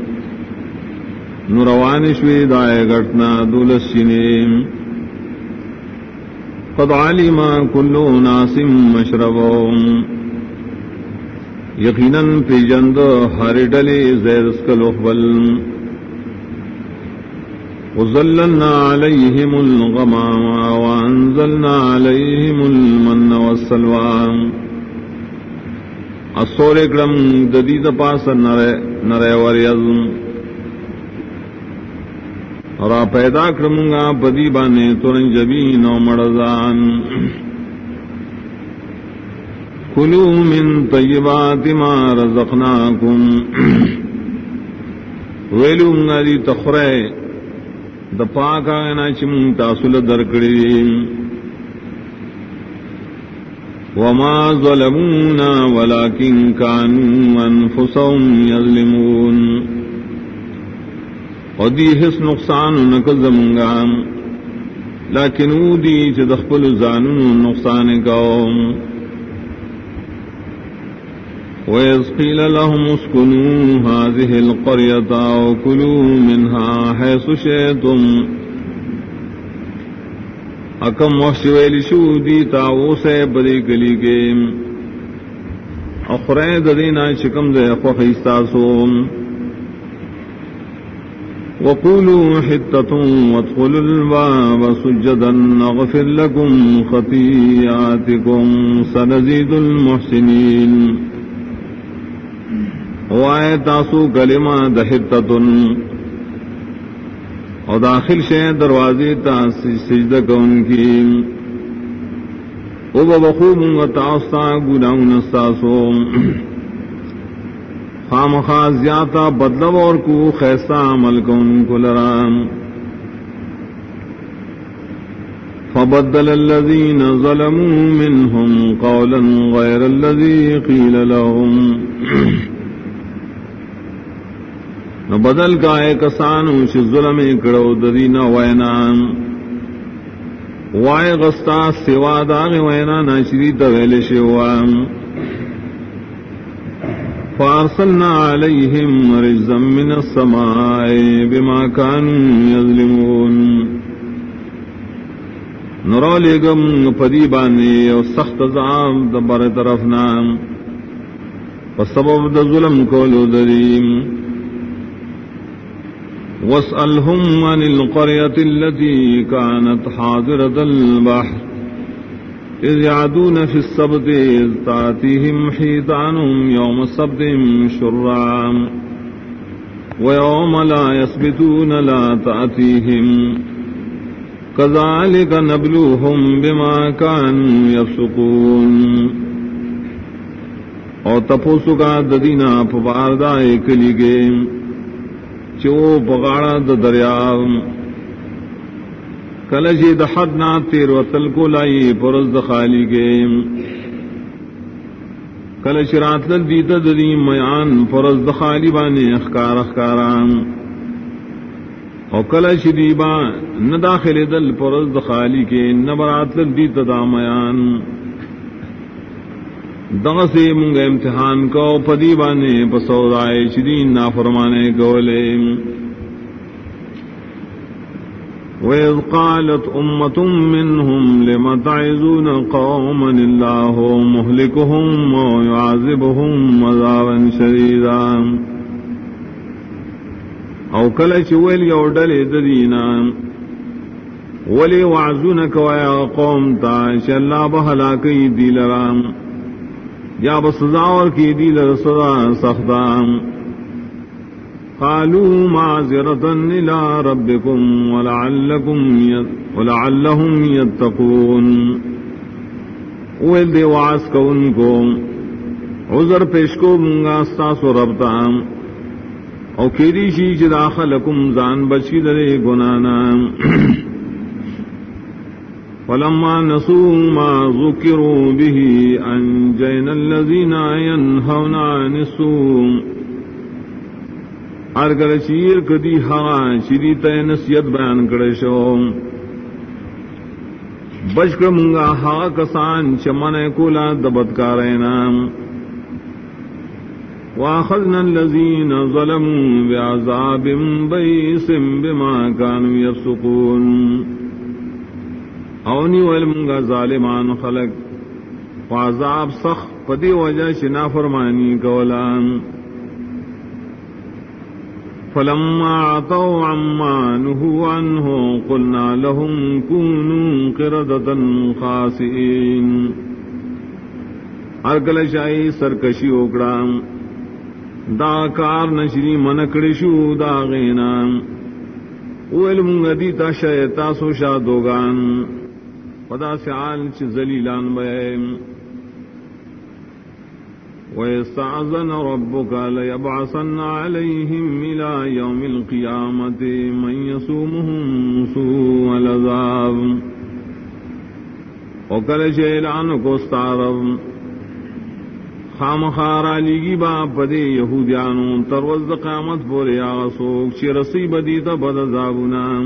B: نروانشوی دائے گٹنا دولسینیم قد علم كل ناس مشربهم یقیناً پیجند ہر ڈلی زیر اسکل اخبل وظللنا علیہم الغمام وانزلنا علیہم المن والسلوى اصور اکرم ددید پاس نرے وریض اور پیدا کرمگا پدی بانے ترنجبین و مرزان کلوا من طیبات ما رزقناکم ویلو منگا تخرے دا پاک آگنا چم تاسل درکڑی وما ظلمونا ولكن كانوا انفسهم يظلمون ودی حس نقصان نکزمگا لیکن او دی چدخپل زانون نقصان کاؤ وَإِذْ قِيلَ لَهُمُ اسْكُنُوا هَٰذِهِ الْقَرْيَةَ وَكُلُوا مِنْهَا حَيْثُ شِئْتُمْ اکم وحشویل شودی تاو سے بری کلی کے اخرین ددینا چکم دے خوخیستاسوم وَقُولُوا حِطَّةٌ وَادْخُلُوا الْبَابَ سُجَّدًا نَغْفِرْ لَكُمْ خَطِيئَاتِكُمْ سَنَزِيدُ الْمُحْسِنِينَ وائے تاسو کلمہ دحتتن اور داخل شے دروازے تا سجدہ کون کی او بخوب و تاستا گناہن استاسو خامخا زیادہ بدلو اور کو خیستا عمل کون کو لرام فبدل الذين ظلموا منهم قولا غير الذي قيل لهم نو بدل کا ایک کسانو چھ ظلم کڑو ددینا وینان وائے غستا سوا داغ وینا ناشری تویل شوام فارسلنا علیہم رجزا من السماء بما كانوا یظلمون نرو لگم پدی بانے اور سخت عذاب دبر طرفنا وسبب د ظلم کولو دریم واسألهم عن القرية التي كانت حاضرة البحر إذ يعدون في السبت إذ تأتيهم حيتانهم يوم السبت شرعا ويوم لا يسبتون لا تأتيهم كذلك نبلوهم بما كانوا يفسقون اور تپوسو کا ددینا پواردہ کلی گے چو پگاڑا د دریاو کلجی د حد نا تیر وتل کو لائی پرز د خالی کے کلچ رات دی ددی میان پرز د خالی بانے اخکار اخکاران او کلچ دیبا نہ داخل دل پرز د خالی کے نہ برات دی تدا میان دغ سے منگ امتحان کو پدی بانے پسودائے شدین نافرمانے گولے وَإِذْ قَالَتْ أُمَّةٌ مِّنْهُمْ لِمَ تَعِظُونَ قَوْمًا اللَّهُ مُهْلِكُهُمْ وَيُعَذِّبُهُمْ عَذَابًا شَدِيدًا او کلچ ویل یو ڈلے ددینا ولی وعظونک ویا قوم تا چې اللہ بہلاکی دی لرام یا بسزا اور کی دی لرسدا سختام قالوا معذرة إلى ربكم ولعلهم يتقون. ویل دے واس کو ان کو عذر پیش کو منگا استاسو ربتام او کیری شی جدا خلقم زان بچی درے گنانا. فلما نسوا ما ذکروا به انجینا الذین ینہون عن السوء. ارگر چیر کدی ہاں چیری تے نصیحت بیان کرے شو بچ کر منگا ہا کسان چمنے کولا دبدکارینا. وَأَخَذْنَا الَّذِينَ ظَلَمُوا بِعَذَابٍ بَئِيسٍ بِمَا كَانُوا يَفْسُقُونَ. اونی والمنگا ظالمان خلق وعذاب سخ پدی وجہ شنا فرمانی کولان. فلما عتوا عما نهوا عنه قلنا لهم كونوا قردة خاسئين. ارکل شاہی سرکشی اوکڑام دا کار نشری منکڑی شو دا غینام. ویلم غدیتا شیطا سو شادوگان پدا سعال چ ذلیلان بیم. وَيَسْتَعْذَنَ رَبُّكَ لَيَبْعَثَنَّ عَلَيْهِمْ إِلَى يَوْمِ الْقِيَامَةِ مَنْ يَسُومُهُمْ سُوءَ الْعَذَابِ. وَقَالَ شَيْلَانُ كُسْتَعْرَبْ خام خارا لیگی با پدے یہودیانو تروز قیامت پورے آسوک چی رسی بدیتا بد عذابنا.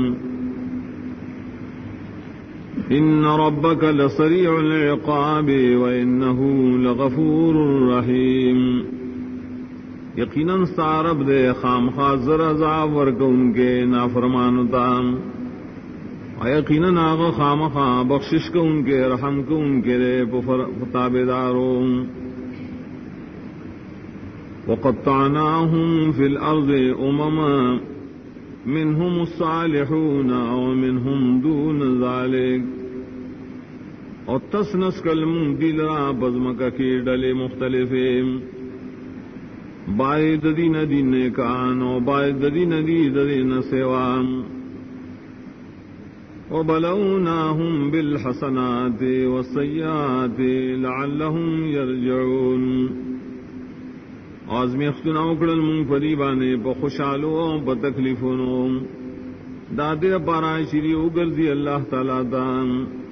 B: ان ربک لسریع العقاب وانه لغفور رحیم. یقیناً سارب دے خام خاصر عذاب ورکو ان کے نافرمانتا یقیناً آغا خام خواہ بخشش کو ان کے رحم کو ان کے لئے تابداروں. وقطعناهم في الأرض أمما منهم الصالحون ومنهم دون ذلك. اور تسنس کلمون دل را بزمکا کی ڈلے مختلفیں باید دین دین کان و باید دین دین سوام. وبلوناهم بالحسنات والسيئات لعلهم يرجعون. آزمیختنا اکڑل مونگ پدی بانے پا خوشحالو پا تکلیفونو دادے پارا شری اگرزی اللہ تعالیٰ دام.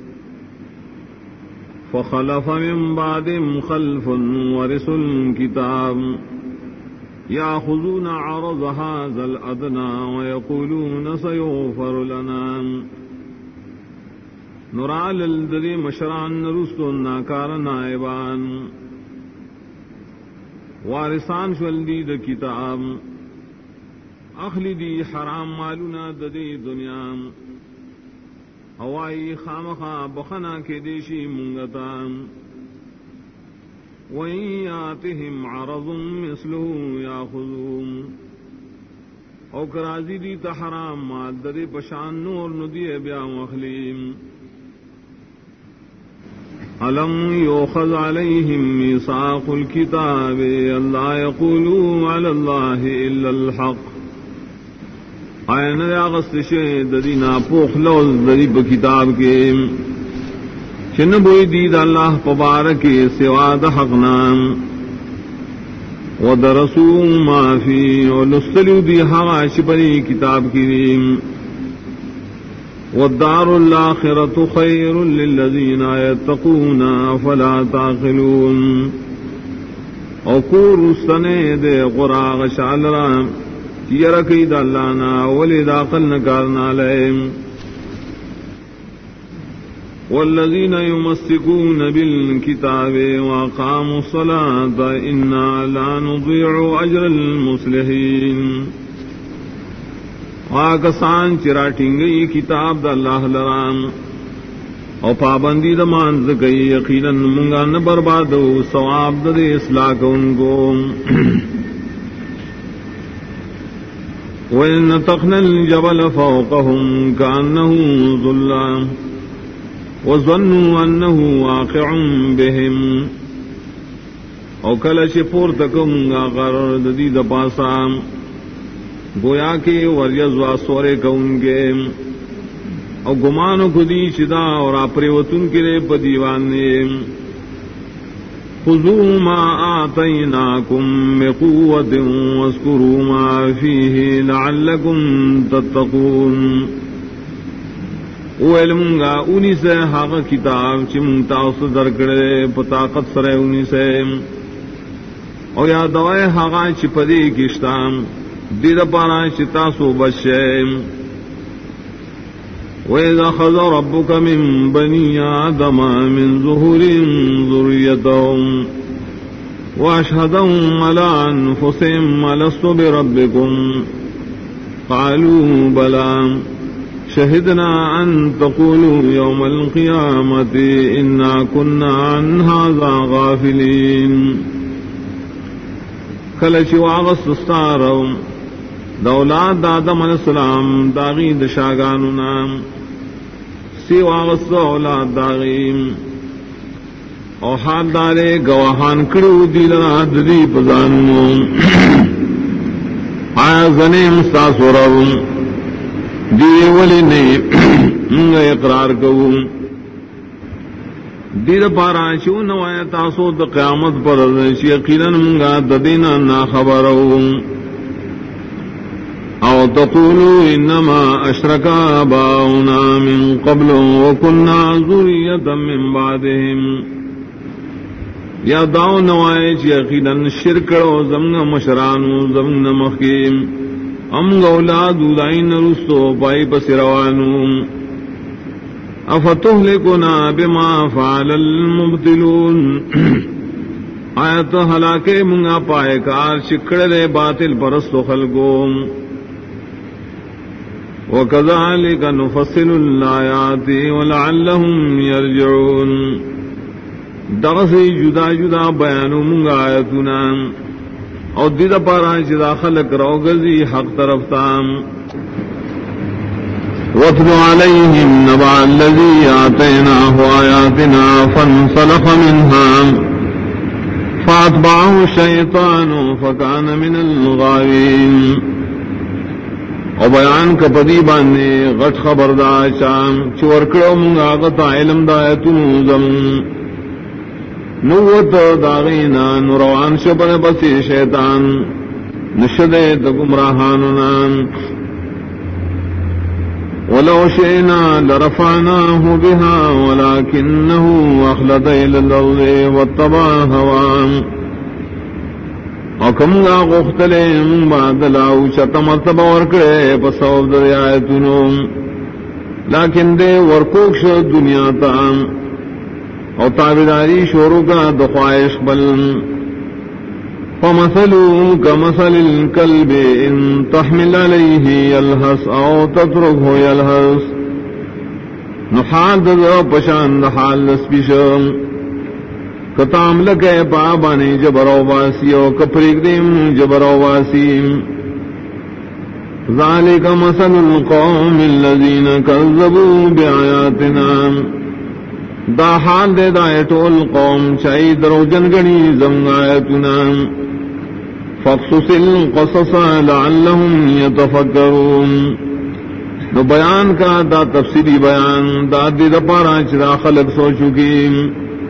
B: فخلف من بعدهم خلف ورثوا الكتاب يأخذون عرض هذا الأدنى ويقولون سيغفر لنا. نرال الدری مشران رستو ناکار نائبان وارثان شولدی د کتاب اخلی دی حرام مالونا ددی دنیا ہوائی خامخا بخنا کے دیشی منگتام. وَإِن يَأْتِهِمْ عَرَضٌ مِثْلُهُ يَأْخُذُوهُ. او کرازی دی تحرام مال ددی پشان نور ندی بیا مخلیم. أَلَمْ يُؤْخَذْ عَلَيْهِمْ مِيثَاقُ الْكِتَابِ أَلَّا يَقُولُوا عَلَى اللَّهِ إِلَّا الْحَقَّ. آئین اغسط شید دینا پوخ لوز دری پا کتاب کے چن بوئی دید اللہ پبارک سواد حق نام. ودرسوا ما فی ولستلیو دی حقا شپری کتاب کریم. والدار الآخرة خير للذين يتقون فلا تعقلون. وقور السند قراغ شعلرا یرکی دا اللہ نا ولی دا قل نکارنا لئیم. والذین یمسکون بالکتاب وقاموا الصلاة انا لا نضيع اجر المصلحین. آکسان چرا ٹنگئی کتاب دا اللہ لرام او پابندی دا مانز گئی یقیناً منگا نہ بربادو ثواب دا دے اصلاح کو ان کو. وَإِنَّ تَقْنَ الْجَبَلَ فَوْقَهُمْ كَأَنَّهُ ظُلَّةٌ وَظَنُّوا أَنَّهُ وَاقِعٌ بِهِمْ. او کلش پور تکم گا غرر ددی دا پاسام گویا کے ورجزوا سورے کونگے او گمانو کدی شدا اور آپری وطن کرے پا دیوانے خذوا ما آتیناکم بقوت واذکروا ما فیہ لعلکم تتقون. او علمگا انہی سے حاغ کتاب چمتا اس درکڑے پطاقت سرے انہی سے او یادوائے حاغا چپدی کشتام دید پارا چتاسو بچے. وَإِذَا أَخَذَ رَبُّكَ مِن بَنِي آدَمَ مِن ظُهُورِهِمْ ذُرِّيَّتَهُمْ وَأَشْهَدَهُمْ عَلَىٰ أَنفُسِهِمْ أَلَسْتُ بِرَبِّكُمْ قَالُوا بَلَىٰ شَهِدْنَا أَن تَقُولُوا يَوْمَ الْقِيَامَةِ إِنَّا كُنَّا عَنْ هَٰذَا غَافِلِينَ. کلچ واغستارو دولاد آدم علیہ السلام داغی دشاگانو نام سی واغست اولاد داغیم او حال دارے گواہان کرو دیلنا ددی پزانو آیا زنیم ساسو رو دی ولی نے منگا اقرار کرو دیر پارا چو نوایا تاسو دا قیامت پر یقینا منگا ددینا نا خبرو او تقولوا انما اشرك آباؤنا من قبل وكنا ذرية من بعدهم. یا داو نوائے چی یقینا شرک و زمن مشرانو زمن مخیم ام اولاد دائن رستو پائی پسروانو. افتہلکنا بما فعل المبتلون. آیت ہلاکے منگا پائے کار شکڑے باطل پرستو خلقوں. وَكَذَلِكَ نُفَصِّلُ الْآيَاتِ وَلَعَلَّهُمْ يَرْجِعُونَ. دغسی جدا جدا بیانو منگا آیتنا او دید پارا جدا خلق روگزی حق طرف تام. وَاتْلُ عَلَيْهِمْ نَبَأَ الَّذِي آتَيْنَاهُ آيَاتِنَا فَانسَلَخَ مِنْهَا فَأَتْبَعَهُ الشَّيْطَانُ فَكَانَ مِنَ الْغَاوِينَ. او بیان کپدی باندے غٹ خبردار شام چورکڑو منگا غطا علم دایتنو زم نوت داغینا نروان شپن بسی شیطان نشدے تگمراہاننا. ولو شئنا لرفعناه بها ولكنه أخلد إلى الأرض واتبع هواه. حکم گا غختلے من بعد لاؤ شت مرتبہ ورکڑے پسوب دریائتنو لیکن دے ورکوکش دنیا تا او تابداری شورو کا دخواہش بل. فمثلو کمثل الکلب ان تحمل علیہ یلحس او تترکہ یلحس. نحال دو پشاند حال نسبشم کتام لکے پابانی جبرو باسی او کپریک دیم جبرو باسی. ذالک مثل القوم الذین کذبوا بآیاتنا. دا حال دے دائے ٹول قوم چائی درو جنگنی زمگ آیتنا. فقصص القصص لعلهم یتفکرون. نو بیان کا دا تفسیری بیان دا دید پارا چرا خلق سو چکی.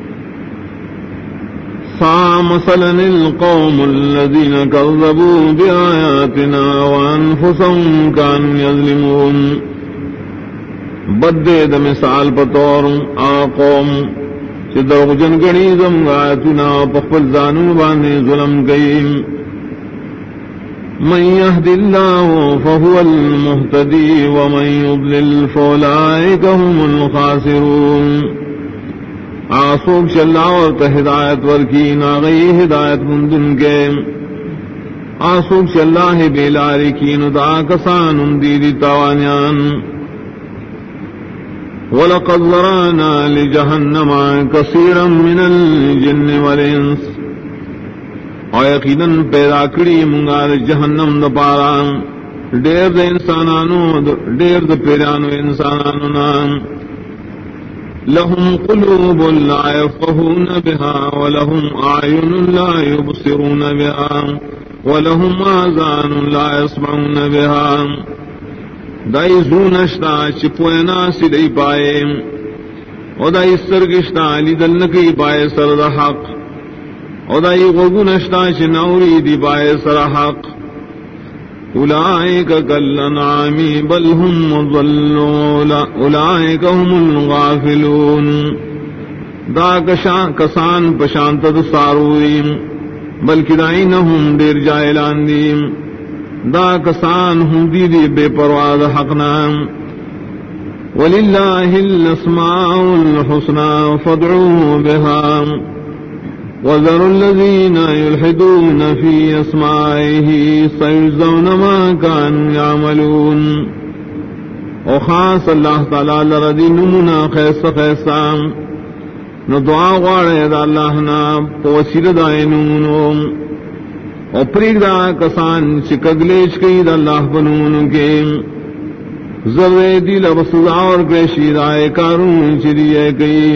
B: مثلا القوم الذين كذبوا بآياتنا وأنفسهم كانوا يظلمون. بدد مثال پتور آقوم چه درغ جنگنی زم آیاتنا پخفل زانو بانے ظلم گئیم. من يهد الله فهو المهتدي ومن يضلل فأولئك هم الخاسرون. آسوک چلا اور ہدایت ورکی ناغی ہدایت مندن کے. آسوک چلا ہے بیلاری کی ندا کسان اندیدی تاوانیان. وَلَقَدْ ذَرَأْنَا لِجَهَنَّمَ كَثِيرًا مِنَ الْجِنِّ وَالْإِنسِ. اور یقیناً پیدا کری منگا جہنم دا پارا ڈیر دا انسانانو ڈیر دا پیرانو انسانانو نام. لهم قلوب لا يفقهون بها ولهم أعين لا يبصرون بها
A: وَلَهُمْ آذَانٌ لَا يَسْمَعُونَ بِهَا دائی زونشتا چپوینا سدئی پائے او دائی سرگشتا لیدل نکی پائے سر دا حق او دائی غوگنشتا چنوری دی پائے سر حق اولئک کالانعام بل هم ضلوا اولئک هم الغافلون دا کسان پشانت ساروریم بلکہ دائنہم دیر جائلان دیم دا کسان ہم دی بے پرواز حق نام وللہ الاسماء الحسنى فادعوه بها وذروا الذين يلحدون في اسمائه سيجزون ما كانوا يعملون او خاص اللہ تعالی لردی نمنا خیس خیسام نو دعا غاڑے دا اللہ نا پوسید دائے نمونو او پریگ دا کسان چکگلیش کئی دا اللہ بنون کے ذرے دل بسدا اور پیشی دائے کارون چریے کئی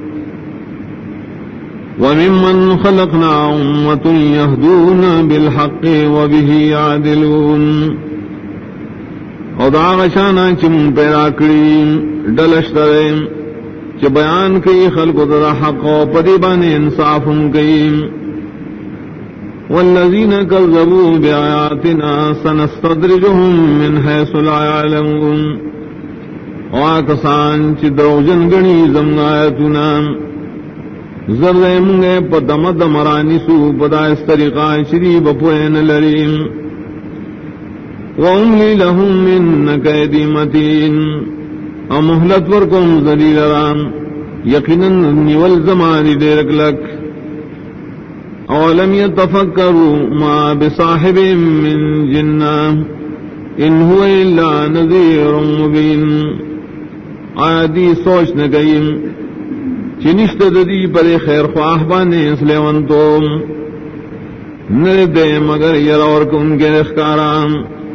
A: وَمِمَّنْ خَلَقْنَا أُمَّةٌ يَهْدُونَ بِالْحَقِّ وَبِهِ يَعْدِلُونَ او دا غشانا چم پیدا کری ڈلشترے چ بیان کئی خلق دا حق و پدیبان انصافم کئی والذین کذبوا بآیاتنا سنستدرجهم من حیث لا يعلمون او آکسان چ دروجن گنی زمن آیتنا زرد منگے پدمد مرانی سو پدا اس طریقہ شریب پوین لریم وَأُمْلِي لَهُمْ مِنَّ كَيْدِ مَتِينٍ امہلت ورکم ذلیل رام یقیناً نیول زمانی دیرک لک اولم يتفکروا ما بصاحب من جنہ ان هو الا نذیر مبین آیا دی سوچ نگئیم چنشت دی پر خیر خواہ بانے اسلیون تو نردے مگر یر اور کن کے اخکارام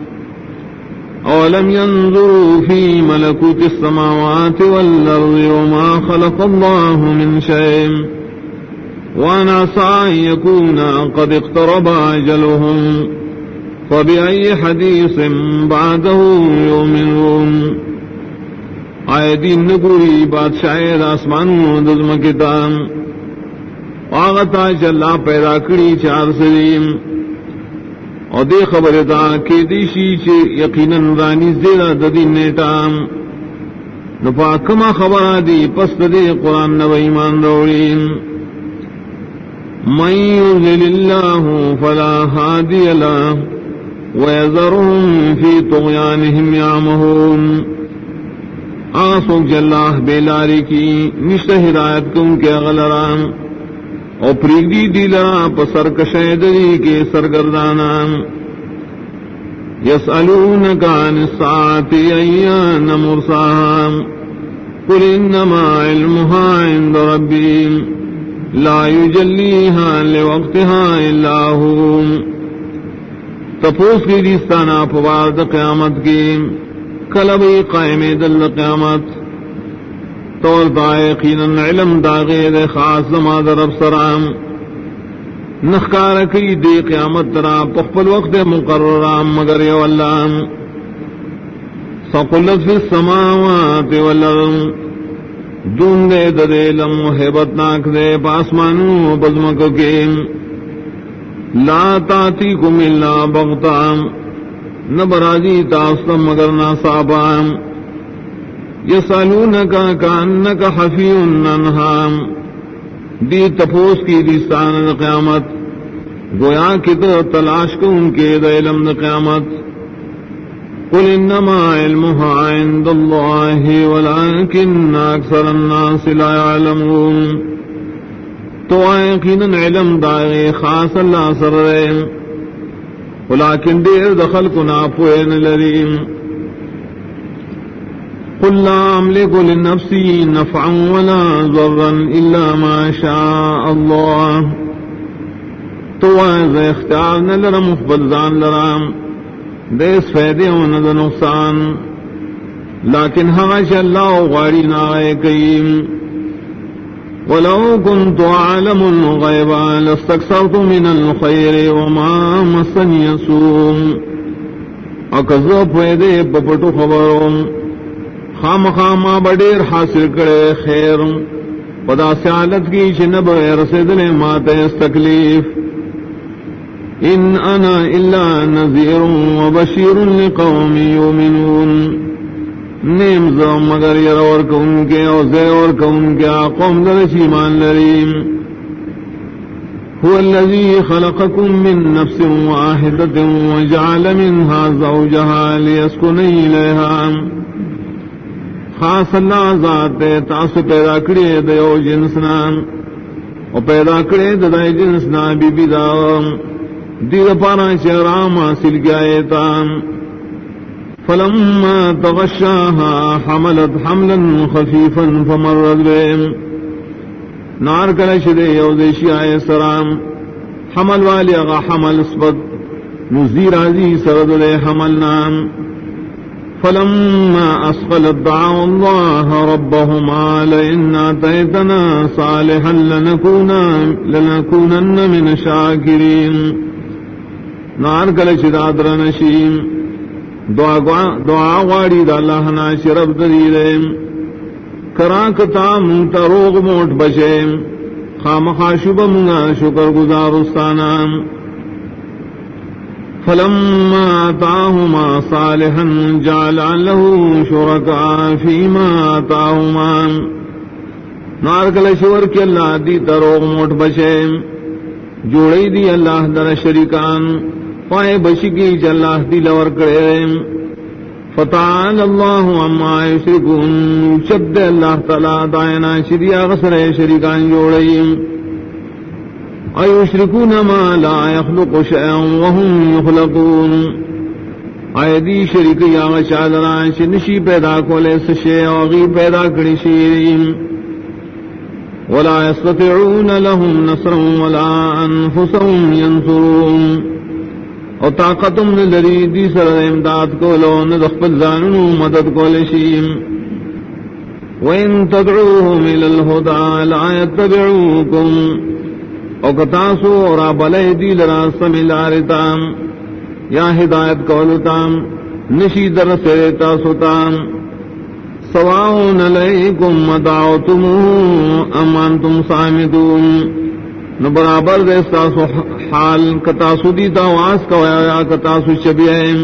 A: اولم ينظروا في ملكوت السماوات والارض وما خلق الله من شيء وان عسى ان يكون قد اقترب اجلهم فبأي حديث بعده يؤمنون آئے دین نگوری بادشاہ آسمانوں دزم کتاب آغتا چلا پیدا کری چار سلیم اور دے خبر دا کہ دیشی چے یقیناً رانی زیرہ ددی نیٹام نپا کما خبر دی پست دے قرآن نو ایمان روڑین من یضلل اللہ فلا ہادی لہ ویذرهم فی طغیانہم یعمہون آسوک جلہ بیلاری کی نشت ہدایت کم کے غلرام اور پریگی دیلا پسر کشیدری کے سرگردانام یسألونک عن الساعة ایان مرساہم قل انما علمها عند ربی لا یجلیها لوقتها الا هو تپوس کی دیستانا پوارد قیامت کی کلبی قائم دل قیامت طور دائقین علم داغیر خاص زماد رب سرام نخکار کی دی قیامت ترا پخپل وقت مقررام مگر یو اللہ سقلت فی السماوات والارض دون دے ددیلم حیبت ناک دے پاسمانو بزمکو کے لا تاتیکم الا بغتام نبراجی تاستم مگر ناصابام یسالونکا کانکا حفیون انہام دی تپوس کی دیستان قیامت گویا کی تو تلاش کو ان کے علم قیامت قل انما علمها عند اللہ ولكن اکثر الناس لا يعلمون تو یقیناً علم داغے خاص اللہ سر رہے ولكن دیر دخل کو ناپوین لریم قل لا املک لنفسی نفعا ولا ضرا الا ما شاء اللہ تو از اختیار نہ لرم مخبل زان لرام دیس فیدے و نہ نقصان لیکن ہاش اللہ غاری نائے قیم
B: ولو كنت أعلم الغيب لاستكثرت من الخير وما مسني السوء اکزو پیدے پپٹو خبروں خام خاما بڑیر حاصل کرے خیر پدا سیالت کی چنب رسدل مات تکلیف ان انا الا نذیر وبشیر لقوم یؤمنون نیم زم مگر یرور کون کے او زیور کون کے قوم درش ایمان لریم هو الذي خلقكم من نفس واحدة وجعل منها زوجها ليسكن إليها خاص اللہ ذات تاسو پیدا کرے دیو جنسنا او پیدا کرے دائی جنسنا بی بی دا دیر پارا چرام حاصل گئے تا فلما تغشاها حملت حملا خفیفا فمرت بهم نار کلش دے یودیشی آئے سرام حمل والی اغا حمل اسبت نزیر عزی سرد لے حمل نام فلما اسقلت دعوا اللہ ربهما لئن آتیتنا صالحا لنکونن من شاکرین نار کلش دادر نشیم دعا غاری دا اللہ ناشرب دریدیم کراکتا منتا روغ موٹ بچے خام خاشب منگا شکر گزارستانا فلما آتاہما صالحا جعل له شرکا فیما آتاہما نارکل شور کی اللہ دی تروغ موٹ بچے جوڑی دی اللہ در شریکان پائے بچی کی چ اللہ دی لور کرے فتعال اللہ عما یشرکون شد اللہ تعالی دائنا شریا غسر شریکان جوڑیم ایشرکون ما لا يخلق شیئا وهم یخلقون ایدی شریک یا غشادران شنشی پیدا کولے سشے وغی پیدا کری شیریم ولا يستطيعون لهم نصرا ولا انفسهم ينصرون او طاقتم لری دی سر امداد کو لو نخبت زانو مدد کو لشیم وَإِن تَدْعُوهُمْ إِلَى الْهُدَى لَا يَتَّبِعُوكُمْ او کتاسو اور بلے دی لرا سملارتام یا ہدایت کولتام نشی در سرتا سوتام سواء علیکم دعوتموه ام انتم صامتون نو برابر دے تاسو حال کتاسو دی تاواز کویا کتاسو شبیہم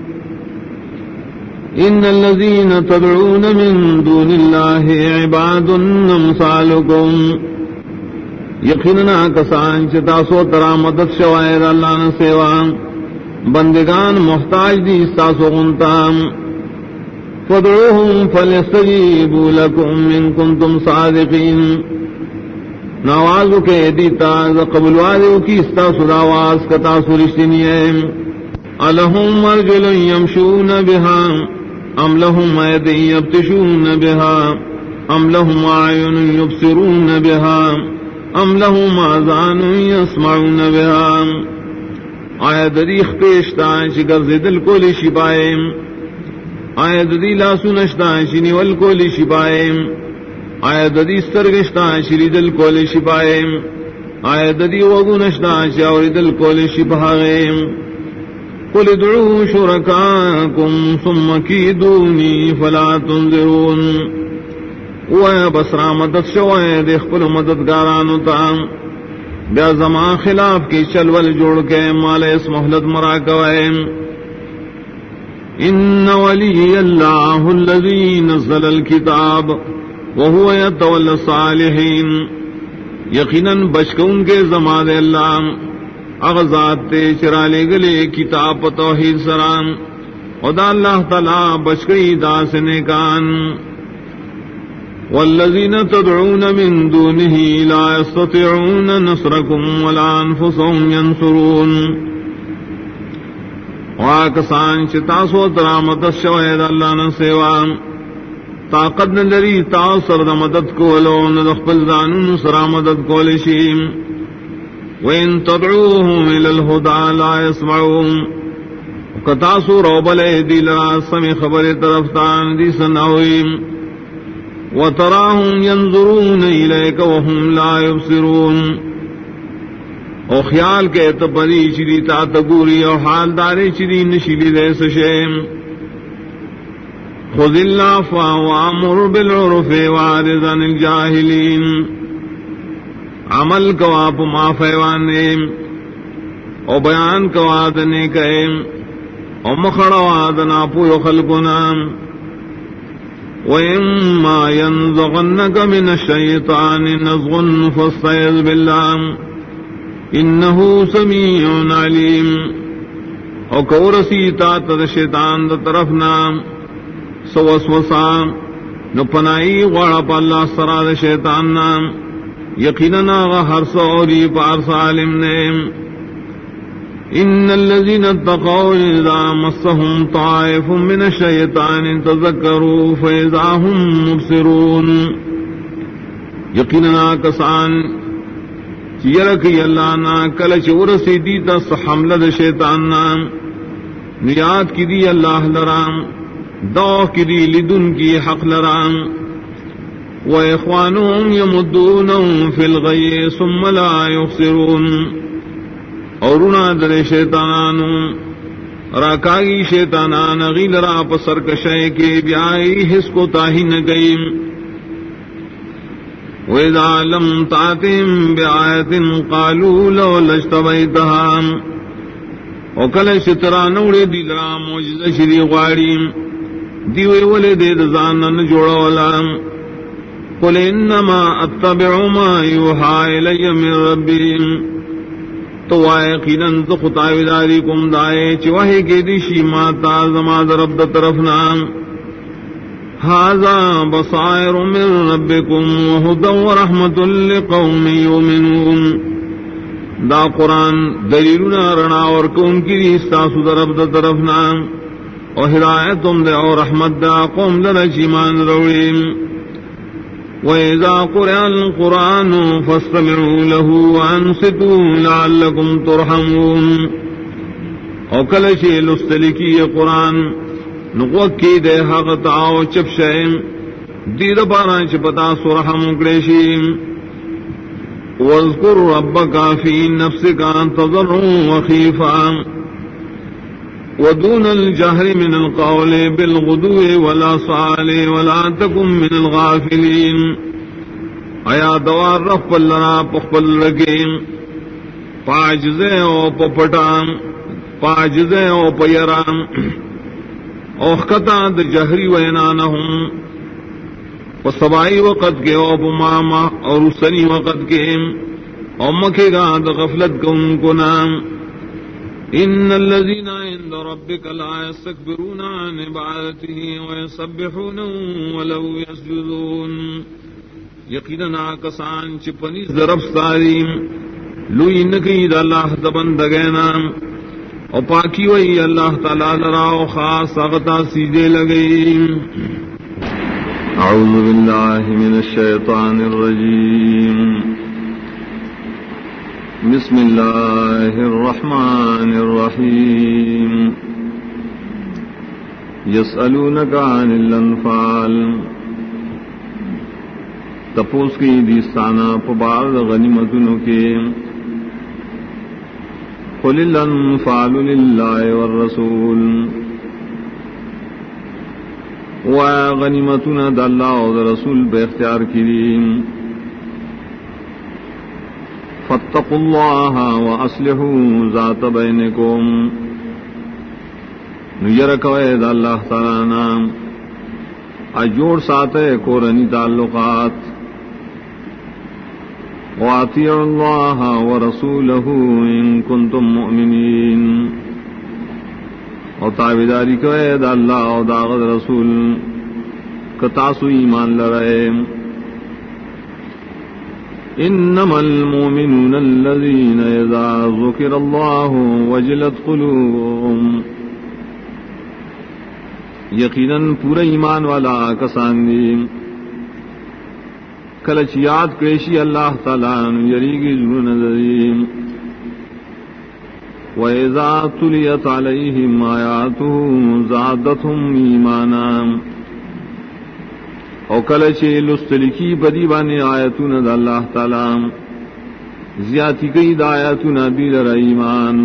B: ان الذين تدعون من دون الله عباد امثالكم یقینا کسان چتاسو ترا مدد شوائر اللہ نے سیوا بندگان محتاج دی تاسو غنتام فدعوهم فليستجيبوا لكم ان كنتم صادقين نوازو کے دیتا قبل والو کی استاسو آواز کتاسو رشتنی ہے الہم ارجل یمشون بها ام لهم ایدی یبتشون بها ام لهم اعین یبصرون بها ام لهم آذان یسمعون بها آیت دیخ پیشتا شکر زدل کولی شبائیم آیت دی لاسو نشتا شنیول کولی شبائیم آیت دی سترگشتا شریدل کولی شبائیم آیت دی وگو نشتا شاوردل کولی شبائیم قل ادعوا شرکاکم ثم کیدونی فلا تنظرون وَيَا بسرا مدد شوائے دیکھ پل مددگارانو تا بیا زمان خلاف کی چلول جوڑ کے مال اس محلت مرا کوئے ان ولی اللہ الذی نزل الكتاب وهو يتولى الصالحین یقیناً بچکون کے زمان اللہ اغزاد تے چرا لے گلے کتاب توحید سرام خدا اللہ تعالی بچکئی دا سنکان والذین تدعون من دونه لا يستطيعون نصركم ولا انفسهم ينصرون واکسان چتاسو ترا مدد شوید اللہ نے سیوا طاقت نلری تاثر دا مدد کولو ندخبل زانون سرا مدد کولشیم وَإِن تَدْعُوهُمْ إِلَى الْهُدَى لَا يَسْمَعُونَ کتاسو روبلے دی لرا سمی خبر طرفتان دی سناویم وتراهم ينظرون إليك وهم لا يبصرون او خیال کے تبری چری تا تگوری او حال دارے چری نشیلی دے سشیم خذ العفو وامر بالعرف واعرض عن الجاہلین عمل کواب ما فیوانے او بیان کواد نیکے او مخڑواد ناپو خلقنا وَإِمَّا يَنزَغَنَّكَ مِنَ الشَّيْطَانِ نَزْغٌ فَاسْتَعِذْ بِاللَّهِ إِنَّهُ سَمِيعٌ عَلِيمٌ او کورسی تا تد شیطان دا طرفنا سوسوسا نو پنائی غوڑا پا اللہ سرا دا شیطاننا یقیننا غہر سوری پارس عالم نیم ان الذين اتقوا اذا مسهم طائف من الشيطان تذكروا فاذا هم مبصرون یقینا کسان چیرکی اللہ نا کل چور سیدی تس حملہ شیطان نام نیاد کی دی اللہ لرام دو کی دی لدن کی حق لرام واخوانهم يمدونهم في الغي ثم لا يبصرون اورونا در شیطانانو راکائی شیطانان غیل را پسر کشے کے بیائی حس کو تاہی نگئیم وَإِذَا لَمْ تَعْتِهِمْ بِآيَةٍ قَالُوا لَوْ لَاجْتَبَيْتَهَا وَكَلَ شِتْرَانُوڑِ دِلْرَا مُعْجِزَ شِرِي غَوَارِيم دیوے ولے دے دزانن جوڑا ولام قُلْ إِنَّمَا أَتَّبِعُ مَا يُوحَى إِلَيَّ مِن رَّبِّي تو یقیناً تو خطاویداری کم دائے چوہے کے دیشی ماتا زماد رب دا طرفنا ھذا بصائر من ربکم وہدا ورحمت لقوم یؤمنون دا قرآن دلیلنا رنا اور کون کی استاسو دا رب دا طرفنا اور ہدایتم دے اور رحمت دا قوم لرچ ایمان روڑیم وَإِذَا قُرِئَ الْقُرْآنُ فَاسْتَمِعُوا لَهُ وَأَنصِتُوا لَعَلَّكُمْ تُرْحَمُونَ او کلشی لستلکی قرآن نقوکی دے حق تعاو چپ شئیم دید پانا چپتا سرحم اکڑیشیم وَاذْكُرْ رَبَّكَ فِي نَفْسِكَ تَضَرُّعًا وَخِيفَةً ودون الجهر من القول بالغدو والآصال ولا تكن من الغافلين آیا دوار رف لنا پخپل رکیم پاجزے او پپٹام پاجزے او پیرام اوخکتا د جہری وینانہم وصبائی وقت کے او پماما اور سنی وقت کے او مکے گا د غفلت کو ان کو نام ان الذين عند ربك لا يستكبرون عن عبادته ويسبحونه وله يسجدون یقینا کسان چپنی ضرب ساریم لوی نکید اللہ دبندگینا اور پاکی وئی اللہ تعالی لراو خاص اغتا سیدے لگئی
A: اعوذ باللہ من الشیطان الرجیم بسم اللہ الرحمن الرحیم یسألونک عن الانفال تپوس کی دیستانا پبار غنیمتنو کے قل الانفال للہ والرسول و غنیمتنا دا اللہ و رسول بے اختیار کریم فاتقوا الله واصلحوا ذات بینکم نیرکوئے دا اللہ تعالیٰ نام اجوڑ ساتے کورنی تعلقات واطیعوا اللہ ورسولہ ان کنتم مؤمنین اور تابعداری کوئے دا اللہ اور داغد رسول کتاسو ایمان لرائے انما المؤمنون الذين اذا ذكر الله وجلت قلوبهم یقیناً پورا ایمان والا کسان دی کلچ یاد کریشی اللہ تعالیٰ یریگی ذو نظریم وَإِذَا تُلِيَتْ عَلَيْهِمْ آيَاتُهُ زَادَتْهُمْ إِيمَانًا
B: او کله چې لستلکی بدی باندې آیاتونه د الله تعالی زیاتی کئی د آیاتونه دی لره ایمان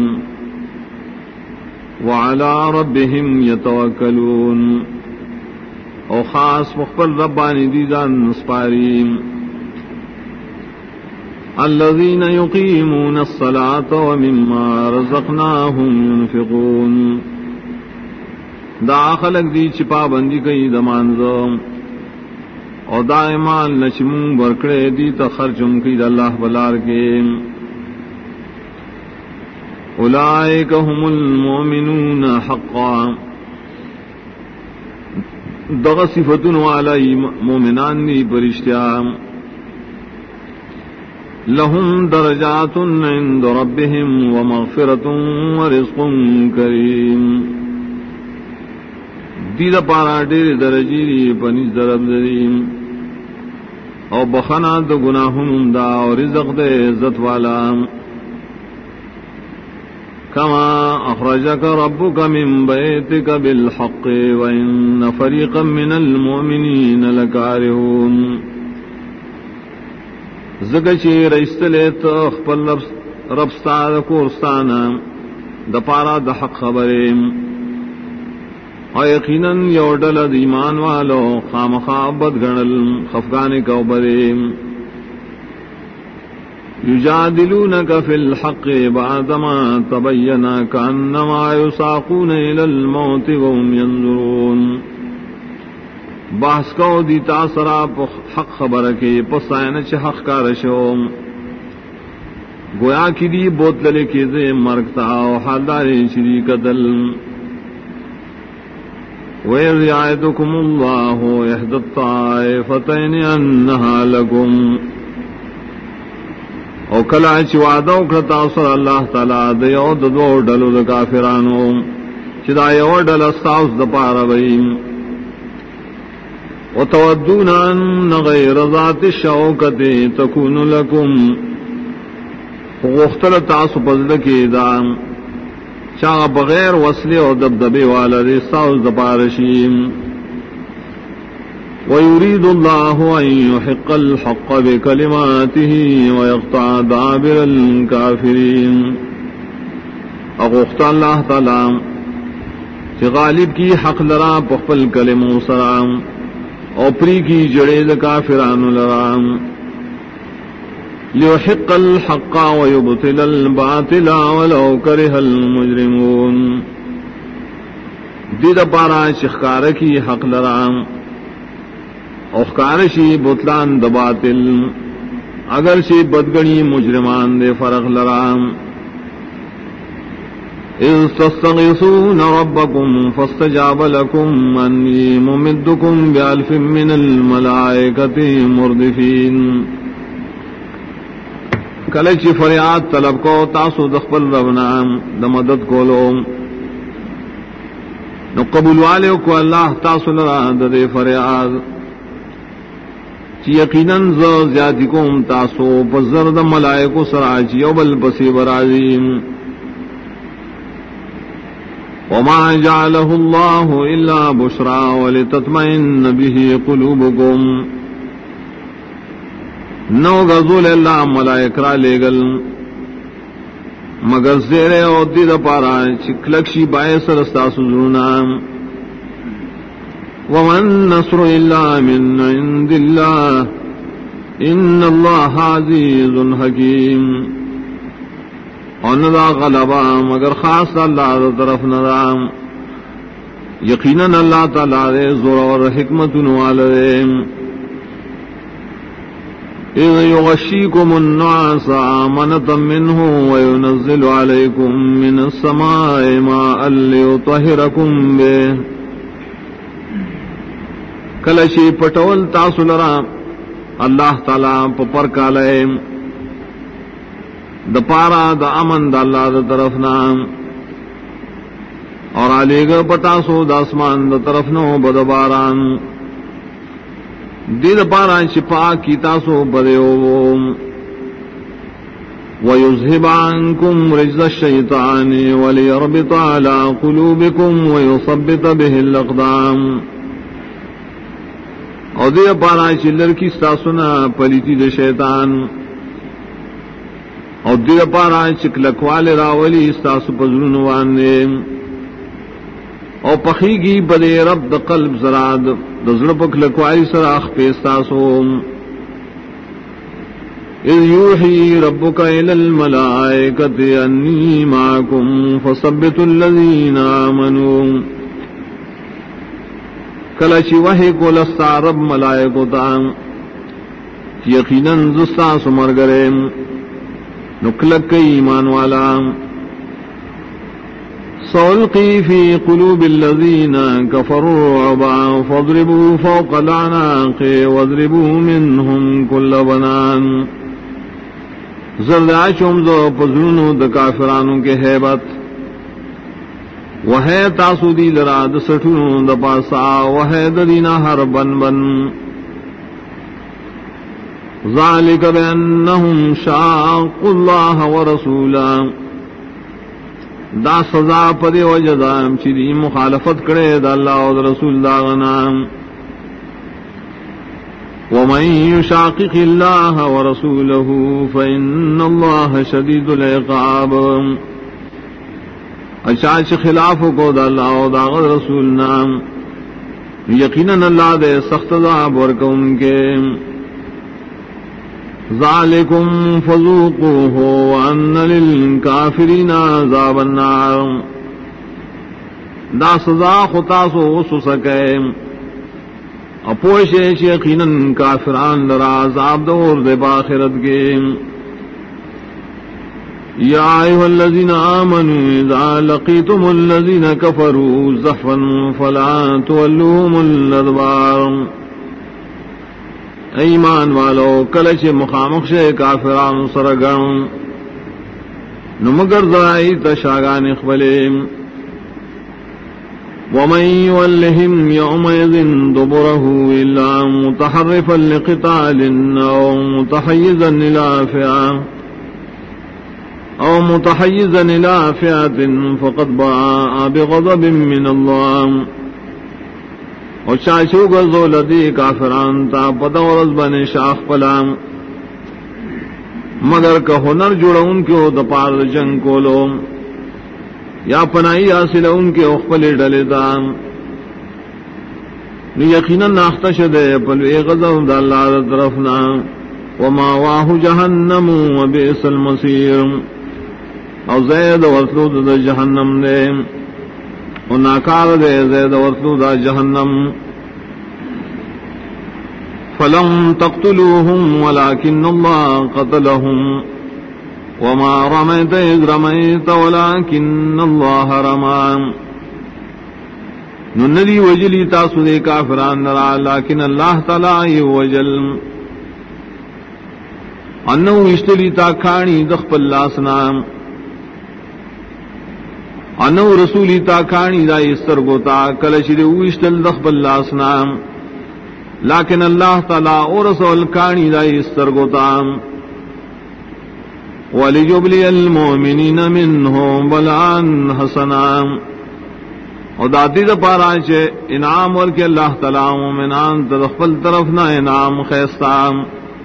B: وعلى ربهم يتوکلون او خاص مخبر ربانی دی ځان سپاریم الذين يقيمون الصلاة ومما رزقناهم ينفقون دا خلق دی چې پابندی کوي د مانځو او دائمان نشمون برکڑے دی تا خرچم کی دا اللہ بلار کے اولئک هم المؤمنون حقا دغ صفتن والی مومنان دی پرشتیا لهم درجات عند ربهم ومغفرة ورزق کریم دیدہ پارا ڈیر درجی دی پنیز درب دریم او بخنا دو گناہن دا اور رزق دے عزت والا کما اخرجک ربک من بیتک بالحق وان فریقا من المؤمنین لکارہون زگچی رئیستلیت اخپل ربستا دا کورستانا دا پارا دا حق خبریم اور یقیناً یو ڈل ایمان والو خامخابت گنل خفگان کو بریم یجادلونک فی الحق بعدما تبین کانما یساقون الی الموت وهم ینظرون بحث کو دیتا سرا حق خبر کے پسائن چھ حق کارشو گویا کی دی بوتل کے زے مرکتا و حالدار شری قتل وَإِذْ يَعِدُكُمُ اللَّهُ إِحْدَى الطَّائِفَتَيْنِ أَنَّهَا لَكُمْ او کلا چی وعدہ اکرتا صلی اللہ تعالی دیو دو ڈلو دا کافرانو چی دا یو ڈل استاؤس دا پارا بیم وَتَوَدُّونَ أَنَّ غَيْرَ ذَاتِ الشَّوْكَةِ تَكُونُ لَكُمْ غُخْتَلَ تَعْصُ پَزْلَكِ دَام چاہ بغیر وصلے اور دبدبے والا رساؤ دپارشیم وَيُرِيدُ اللَّهُ أَن يُحِقَّ الْحَقَّ بِكَلِمَاتِهِ وَيَقْطَعَ دَابِرَ الْكَافِرِينَ اغوخت اللہ تعالی کہ غالب کی حق لرا پخپل کلموں سرام اوپری کی جڑید کافران لرام لیحق الحق ویبطل الباطل ولو کرہ المجرمون دید پارا شخکار کی حق لرام اخکارشی بطلان دباطل اگرچہ بدگنی مجرمان دے فرق لرام اذ تستغیثون ربکم فاستجاب لکم انی ممدکم بألف من الملائکت مردفین کلچی فریاد طلب کو تاسو دخپل ربنا دا مدد کولو نو قبول والے کو اللہ تاسو لرا دے فریاد چی یقیناً زیادی کوم تاسو پزر دا ملائکو سراچی او بل پسی برازیم وما جعله اللہ الا بشرا ولتطمئن به قلوبکم نو غزول اللہ ملائک را لے گل مگر زیرے او دید پارا چکلکشی باعث رستا سزرونا ومن نصر الا من عند اللہ ان اللہ عزیز حکیم اور ندا غلبا مگر خاص اللہ دا طرف ندا یقیناً اللہ تعالی دے زور اور حکمت والدے إذ يغشيكم النعاس أمنة منه وينزل عليكم من السماء ماء ليطهركم به کلشی پٹول تاسو لرا اللہ تعالی پپر کالے د پارا د امن د اللہ د طرف نام اور علی گا پتاسو د اسمان د طرف نو بدباران دید پارا شپا کی تاسو بدیو وَيُذْهِبَ عَنْكُمْ رِجْزَ الشَّيْطَانِ وَلِيَرْبِطَ عَلَىٰ قُلُوبِكُمْ وَيُثَبِّتَ بِهِ الْأَقْدَامَ او دے پارا چلر کی ستاسونا پلیتی دے شیطان او دے پارا چکلکوال راولی ستاسو پزرون وانے او پخیگی بدے رب دا قلب زراد دا زرپک لکوالی سراخ پیستاسو اذ یوحی ربک الی الملائکت انی معکم فثبتوا الذین آمنوا کلچی وحی کو لستا رب ملائکو تا یقیناً زستا سمرگرے نکلک ایمان والا سألقی فی قلوب الذین کفروا الرعب فاضربوا فوق العناق واضربوا منهم کل بنان زردعشم ذو پزرونو دا کافرانوں کے حیبت وہے تاسو دی لراد سٹھونو دا پاسا وہے دینا ہر بن بن ذالک بأنہم شاقوا اللہ ورسولا دا سزا پدے وجدام چیدی مخالفت کرے دا اللہ و رسول دا غنام ومن يشاقق الله ورسوله فإن الله شديد العقاب اچاچ خلاف کو دا اللہ و دا رسول نام یقیناً اللہ دے سخت عذاب ورکون کے ذالکم فذوقوه وان للکافرین عذاب النار دا سزا خطاسو سسکے اپوشے یقیناً کافران لرا عذاب دور دے باخرت کے یا ایھا الذین آمنوا اذا لقیتم الذین کفروا زحفا فلا تولوهم الادبار ایمان والو کلچ مخامخ سے کافران سرگم نمگر ذرائی تشاگان اخبلیم ومن يولهم يومئذ دبره إلا متحرفا لقتال أو متحيزا إلى فئة فقد باء بغضب من الله وشاشو غزو لدی کافران تا پدورز بن شاخ پلام مگر کہ ہنر جوڑا ان کے دپار جنگ کولو یا پناہی حاصل ان کے اخپل ڈلے دام یقیناً ناختش دے پلوے غضب دا اللہ دا طرفنا وما واہ جہنم وبئس المصیر او زید ورسلو دا جہنم دے و ناکار دے زید ورسلو دا جہنم فلم تقتلوهم ولكن الله قتلهم وما رميت إذ رميت ولكن الله رمى نندی وجلی تاسو دے کافران نرا لیکن اللہ تعالی وجل انو اشتلی تا کھانی دخپ اللہ سنام انو رسولی تا کھانی دا استرگو تا کلشد اشتل دخپ اللہ سنام لیکن اللہ تعالی اور رسول کھانی دا استرگو تا وَلِجُبْلِيَ الْمُؤْمِنِينَ مِنْهُ بَلْعًا حَسَنًا اور داتی دا پارا چھے انعام ورکی اللہ تعالی مومنان تدخل طرفنا انعام خیستام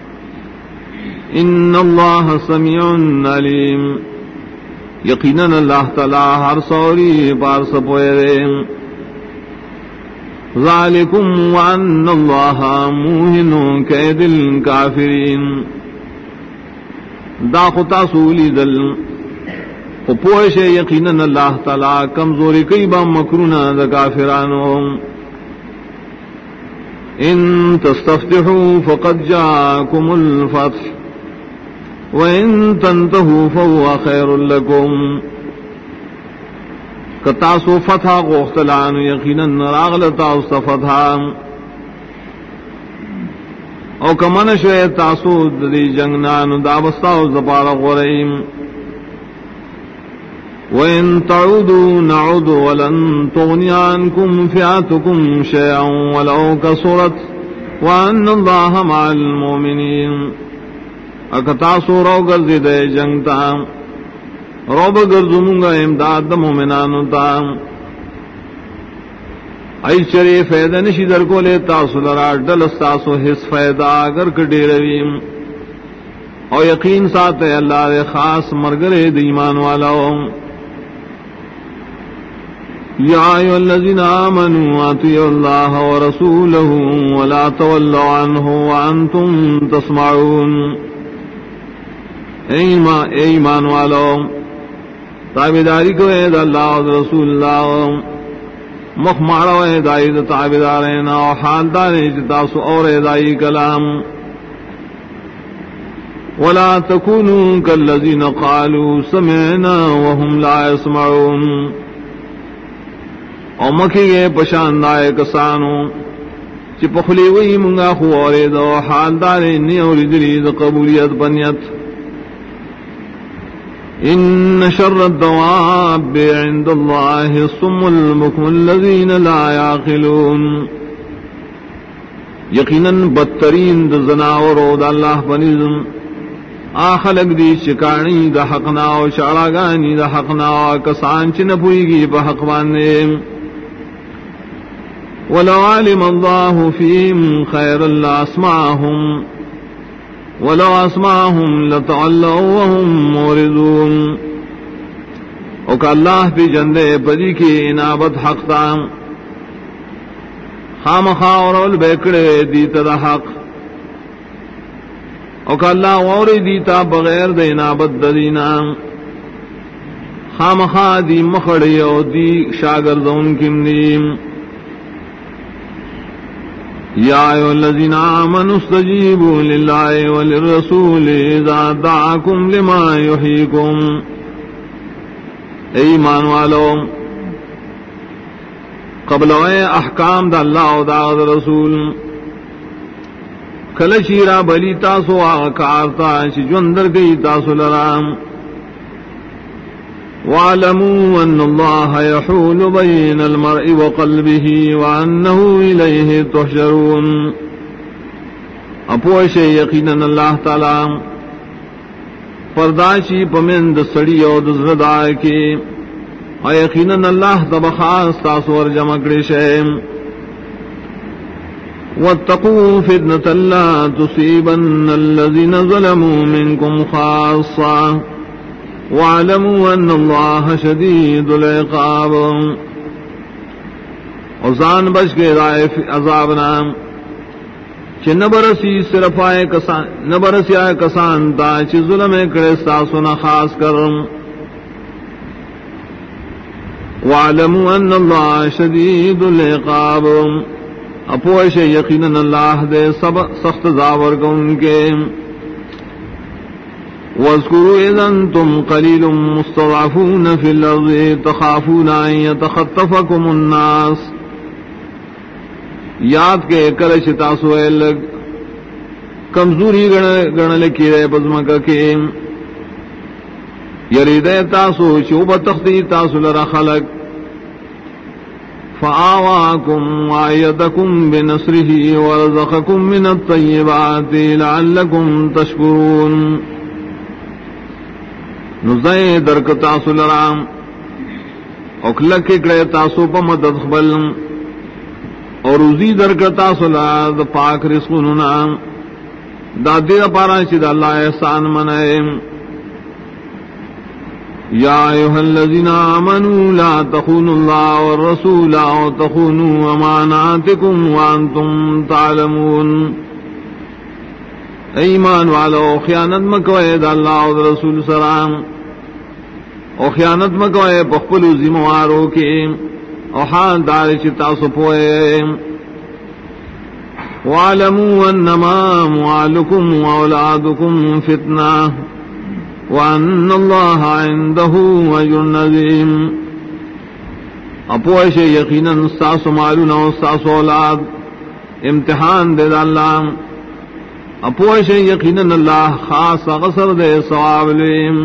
B: ان اللہ سمیع علیم یقیناً اللہ تعالی ہر سوری پار سپوئے ذالکم وان اللہ موہن کید الکافرین دا خطا سولی دل پوش یقیناً اللہ تعالی کمزوری کئی با مکرونا دا کافرانو ان تستفتحوا فقد جاءكم الفتح وان تنتهوا فهو خیر لكم کتاسو فتح غختلان یقیناً راغلتا استفتحا او کمن شوئے تاسو دی جنگنان دابستاو زپارا غرئیم وَإِن تَعُودُوا نَعُودُ وَلَن تُغْنِيَ عَنكُمْ فِئَتُكُمْ شَيْئًا وَلَوْ كَثُرَتْ وَأَنَّ اللَّهَ مَعَ الْمُؤْمِنِينَ اکتاسو رو گرزی دے جنگتا رو بگرزمونگا امداد دا مومنانو تا ای چرے فیدہ نشی در کو لے تاسو لرا ڈل استاسو حس فیدہ اگر کڈی رویم او یقین ساتے اللہ دے خاص مرگرے دی ایمان والاو یا ایو الذین آمنوا اطیعوا اللہ ورسولہ ولا تولوا عنہ وانتم تسمعون اے ایمان والاو تابداری کو اے دا اللہ و رسول اللہ مخ مارو اے دائی دا تابدارین و حال داری جتاسو اور اے دائی کلام ولا تكونوا كالذين قالوا سمعنا وهم لا يسمعون او مکی گئے پشاندائے کسانو چی پخلی وی منگا خوارے دو حال دارے نیوری دلید قبولیت بنیت ان شر الدواب عند اللہ الصم البکم الذین لا يعقلون یقیناً بدترین دا زناورو دا اللہ پنیزم آخلق دی شکانی دا حقنا و شعراگانی دا حقنا و کسان چی نپوئی گی پا حق باندے ولو علم اللہ فیم خیر اللہ اسمعہم ولو اسمعہم لتعلوا وهم موردون او کہ اللہ پی جندے پدی کی انابت حق تام خام خاور بیکڑے دیتا دا حق او کہ اللہ ووری دیتا بغیر دے انابت دینا خام خا دی مخڑی او دی شاگردون کم دیم یا ایو الذین آمنوا استجیبوا للہ وللرسول اذا دعاکم لما یحییکم اے ایمان والو قبل اے احکام دا اللہ و دا رسول کل شیرا بلی تاسو آکارتا چی جوندر گئی تاسو لرام وَاعْلَمُوا أَنَّ اللَّهَ يَحُولُ بَيْنَ الْمَرْءِ وَقَلْبِهِ وَأَنَّهُ إِلَيْهِ تُحْشَرُونَ اپوش یقیناً اللہ تعالی پرداشی پمند سڑی و دزردہ کے اور یقیناً اللہ تبخاص تاسور جمکڑی شیم وَاتَّقُوا فِتْنَةً لَا تُصِيبَنَّ الَّذِينَ ظَلَمُوا مِنْكُمْ خَاصَّةً وَاعْلَمُوا أَنَّ اللَّهَ شَدِيدُ الْعِقَابِ اوزان بچ کے رائف عذابنا چھ نبرسی صرف آئے کسان نبرسی آئے کسان تا چھ ظلم کرے ساسونا خاص کرم وَاعْلَمُوا أَنَّ اللَّهَ شَدِيدُ الْعِقَابِ اپوش یقیناً اللہ دے سب سخت زاور کو ان کے واذکروا اذا انتم قلیل مستضعفون فی الارض تخافون ان یتخطفکم الناس یاد کے کرش تاسو لگ کمزوری گن لکی رے بزمکا کے یریدے تاسو چوب تختی تاسو لرا خلق فآواكم وآيدكم بنصره ورزقكم من الطيبات لعلكم تشكرون نزائے درک تاسو لرام اکلک اکڑے تاسو پا مدد خبل اور روزی درک تاسو لرام پاک رسولنا دا دیر پارا چید اللہ احسان منائے یا ایوہ الذین آمنوا لا تخونوا اللہ والرسول وتخونوا اماناتکم وانتم تعلمون ایمان والو خیانت مکوئے دا اللہ و رسول سلام او خیانت مکوئے پخپلو ذموارو کے او حال دار چتاسو پوئے وَاعْلَمُوا أَنَّمَا أَمْوَالُكُمْ وَأَوْلَادُكُمْ فِتْنَةٌ وَأَنَّ اللَّهَ عِندَهُ أَجْرٌ عَظِيمٌ اپوش یقیناً ساسو مالون و ساسو اولاد امتحان دے دا اللہ اپوش یقیناً اللہ خاص غصر دے ثواب لیم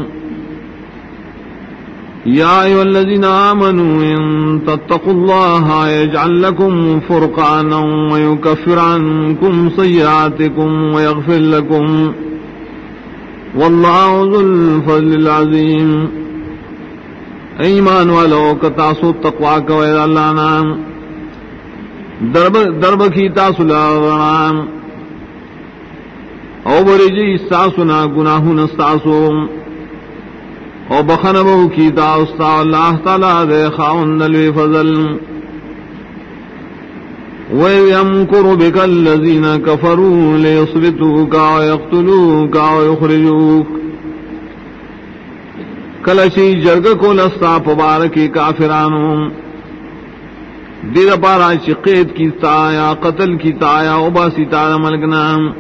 B: یا ایوہ الذین آمنوا ان تتقوا اللہ یجعل لکم فرقانا ویکفر عنکم سیئاتکم ویغفر لکم واللہ ذو الفضل العظیم ایمان والو کتاسو تقوی کوئے اللہ نام درب کی تاسو لرنا او برجی استاسونا گناہون استاسو او بخنبو کی تاستا اللہ تعالی دے خاون دلوی فضل وَيَمْكُرُ بِكَ الَّذِينَ كَفَرُوا لِيُثْبِتُوكَ وَيَقْتُلُوكَ وَيُخْرِجُوكَ کلچی جرگ کو لستا پبارکی کافرانو دیر پارا چی قید کی تایا قتل کی تایا اوباسی تایا ملکنا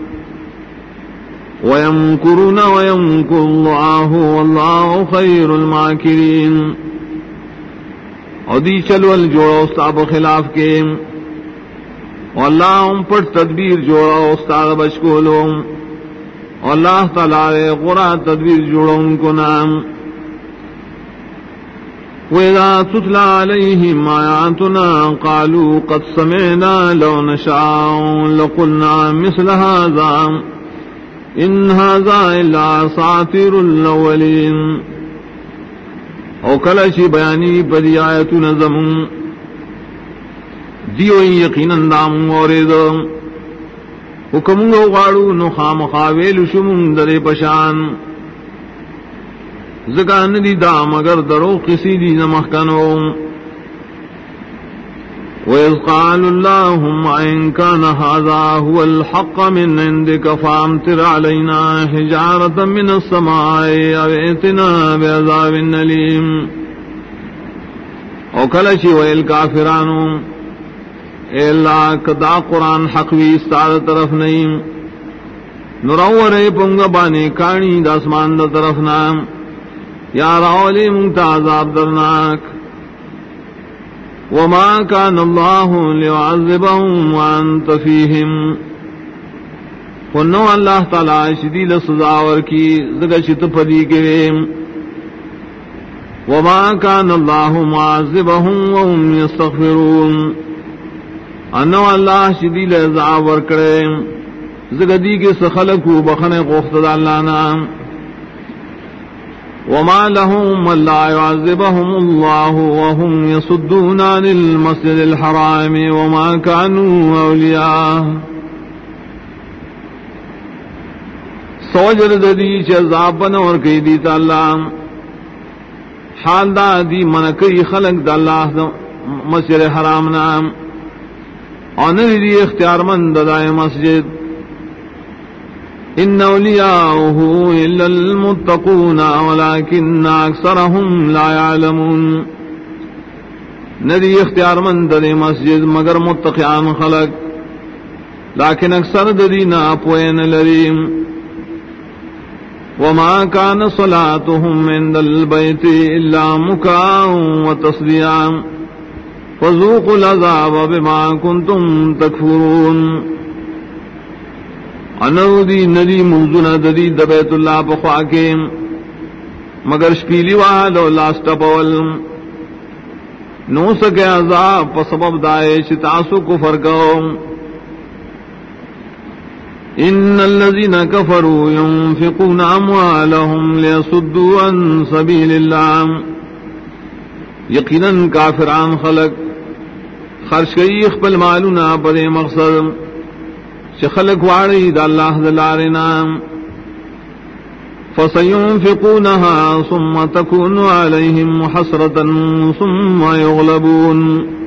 B: وَيَمْكُرُونَ وَيَمْكُرُ اللَّهُ وَاللَّهُ خَيْرُ الْمَاكِرِينَ اور دی چلو الجوڑا استاب خلاف کے اللہ ان پر تدبیر جوڑا استاد بچکولو اللہ تعالی قرآ تدبیر جوڑا ان کو نام وَإِذَا تُتْلَى عَلَيْهِمْ آيَاتُنَا قَالُوا قَدْ سَمِعْنَا لَوْ نَشَاءُ لَقُلْنَا مِثْلَ هَذَا إِنْ هَذَا إِلَّا أَسَاطِيرُ الْأَوَّلِينَ او کلشی بیانی پدی آیتنا زمون دیو یقیناً دامون اوریدو حکمونگو غاڑو نخام خاویل شمون در پشان زکان دی دا مگر درو قسی دی نمخکنو وَإِذْ قَالُوا اللَّهُمَّ إِنْ كَانَ هَذَا هُوَ الْحَقَّ مِنْ عِنْدِكَ فَأَمْطِرْ عَلَيْنَا حِجَارَةً مِنَ السَّمَاءِ أَوْ ائْتِنَا بِعَذَابٍ أَلِيمٍ او کلشی ویل کافرانو اے اللہ کدا قرآن حق وی استاد طرف نہیں نرور پنگا بانے کانی داسمان دا طرف نام یا راولی منتا عذاب درناک وما كان الله ليعذبهم وانت فيهم ونو اللہ تعالی شدید سزاور کی زگشت پدی کے وما كان الله معذبهم وهم يستغفرون انو اللہ شدید عذاب کرے زگدی کے سخلق بخنے قوت اللہ نام وما لهم لا يعذبهم الله وهم يصدون عن المسجد الحرام وما كانوا أولياء سوجر دی عذاب بنور کی دیتا اللہ حال دا دی منکی خلق دا اللہ مسجد حرام نام آنر دی اختیار مند دائے مسجد ان اولیاؤه الا المتقون ولكن اکثرهم لا يعلمون ندی اختیار مند دے مسجد مگر متقیان خلق لیکن اکثر دینا پوین لریم وما كان صلاتهم عند البيت الا مكاء وتصديا فذوقوا العذاب بما كنتم تكفرون انو دی ندی منزون ددی دبیت اللہ بخواکے مگر شپیلی والو لاسٹ پول نو سکے عذاب پسبب دائے شتاسو کفر کو ان الذين كفروا ينفقون اموالهم ليصدوا عن سبيل الله یقیناً کافران خلق خرچ کئی اخبل مالونا پر مقصد خلق واری دا اللہ دلارنا فسينفقونها ثم تكون عليهم حسرة ثم يغلبون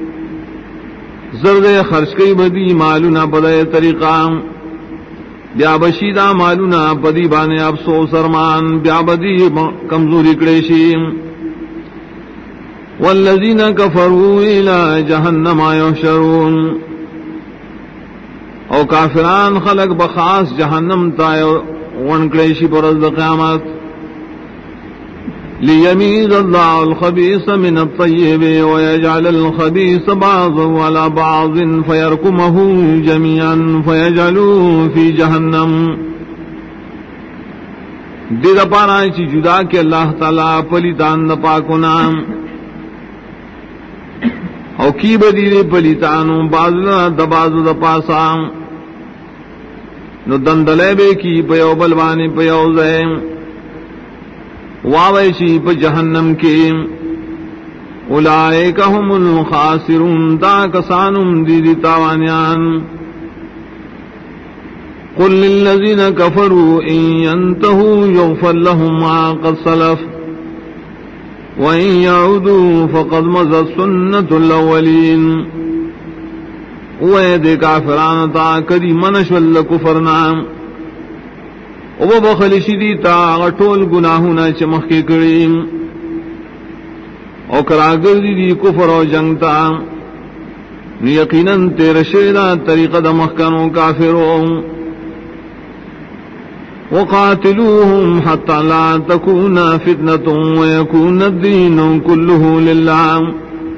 B: زرد خرچ کئی بدی مالونا پدے طریقہ بیا بشیدہ مالونا پدی بانے افسوس ارمان بیا بدی کمزوری کڑیشی والذین کفروا الى جہنم یحشرون او کافران خلق بخاص جہنم تائے ونکڑیشی پر از قیامت لیمیز اللہ الخبیث من الطیب ویجعل الخبیث بعضا على بعض فیرکمہ جميعا فیجعلو فی جہنم دید پارائی چی جدا کے اللہ تعالیٰ پلیتان دا پاکو نام او کی بدید پلیتانو بازنا دبازو دا پاسام نو دندلے بے کی پیو بلوانی پیو زیم واویشی پا جہنم کی
A: اولئک هم الخاسرون دا کسانم دی تاوانیان قل للذین کفروا ان ينتهوا یغفر لهم ما قد سلف وَإِن يَعُودُوا فَقَدْ مَضَتْ سُنَّةُ الْأَوَّلِينَ وَيَدِ كَافِرَانَ تا کدی منشول کفرنا او بخلشی دی تا غټول گناہونا چ مخکی کړي او کراګر دی کفر او جنگ تا یقینا تیر شیدا طریقه د مخکنو کافرون وقاتلوهم حتى لا تكون فتنة ويكون الدين كله لله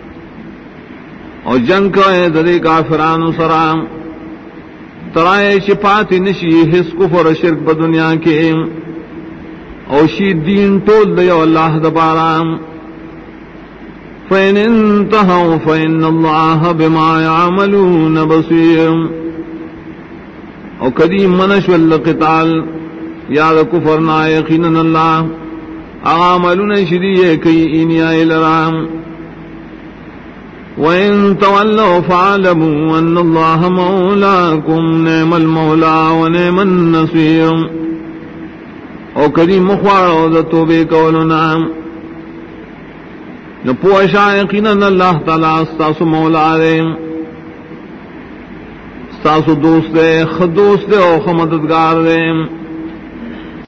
A: او جنگ کا دے کافران سرام ترائے شپاتی نشی حس کفر شرک بدنیا کے او شی دین ٹول دے اللہ دبارام فإن انتهوا فإن الله بما يعملون بصير او قدیم منش والقتال یاد کفر نا یقیناً اللہ عاملون شریع کئی اینیا الرام وَإِن تَوَلَّوْا فَاعْلَمُوا أَنَّ اللَّهَ مَوْلَاكُمْ نِعْمَ الْمَوْلَى وَنِعْمَ النَّصِيرُ او کریم مخوارو دا توبے کولنا نپوشا یقیناً اللہ تعالیٰ استاسو مولا دے استاسو دوست دے خدوست دے او خمددگار دے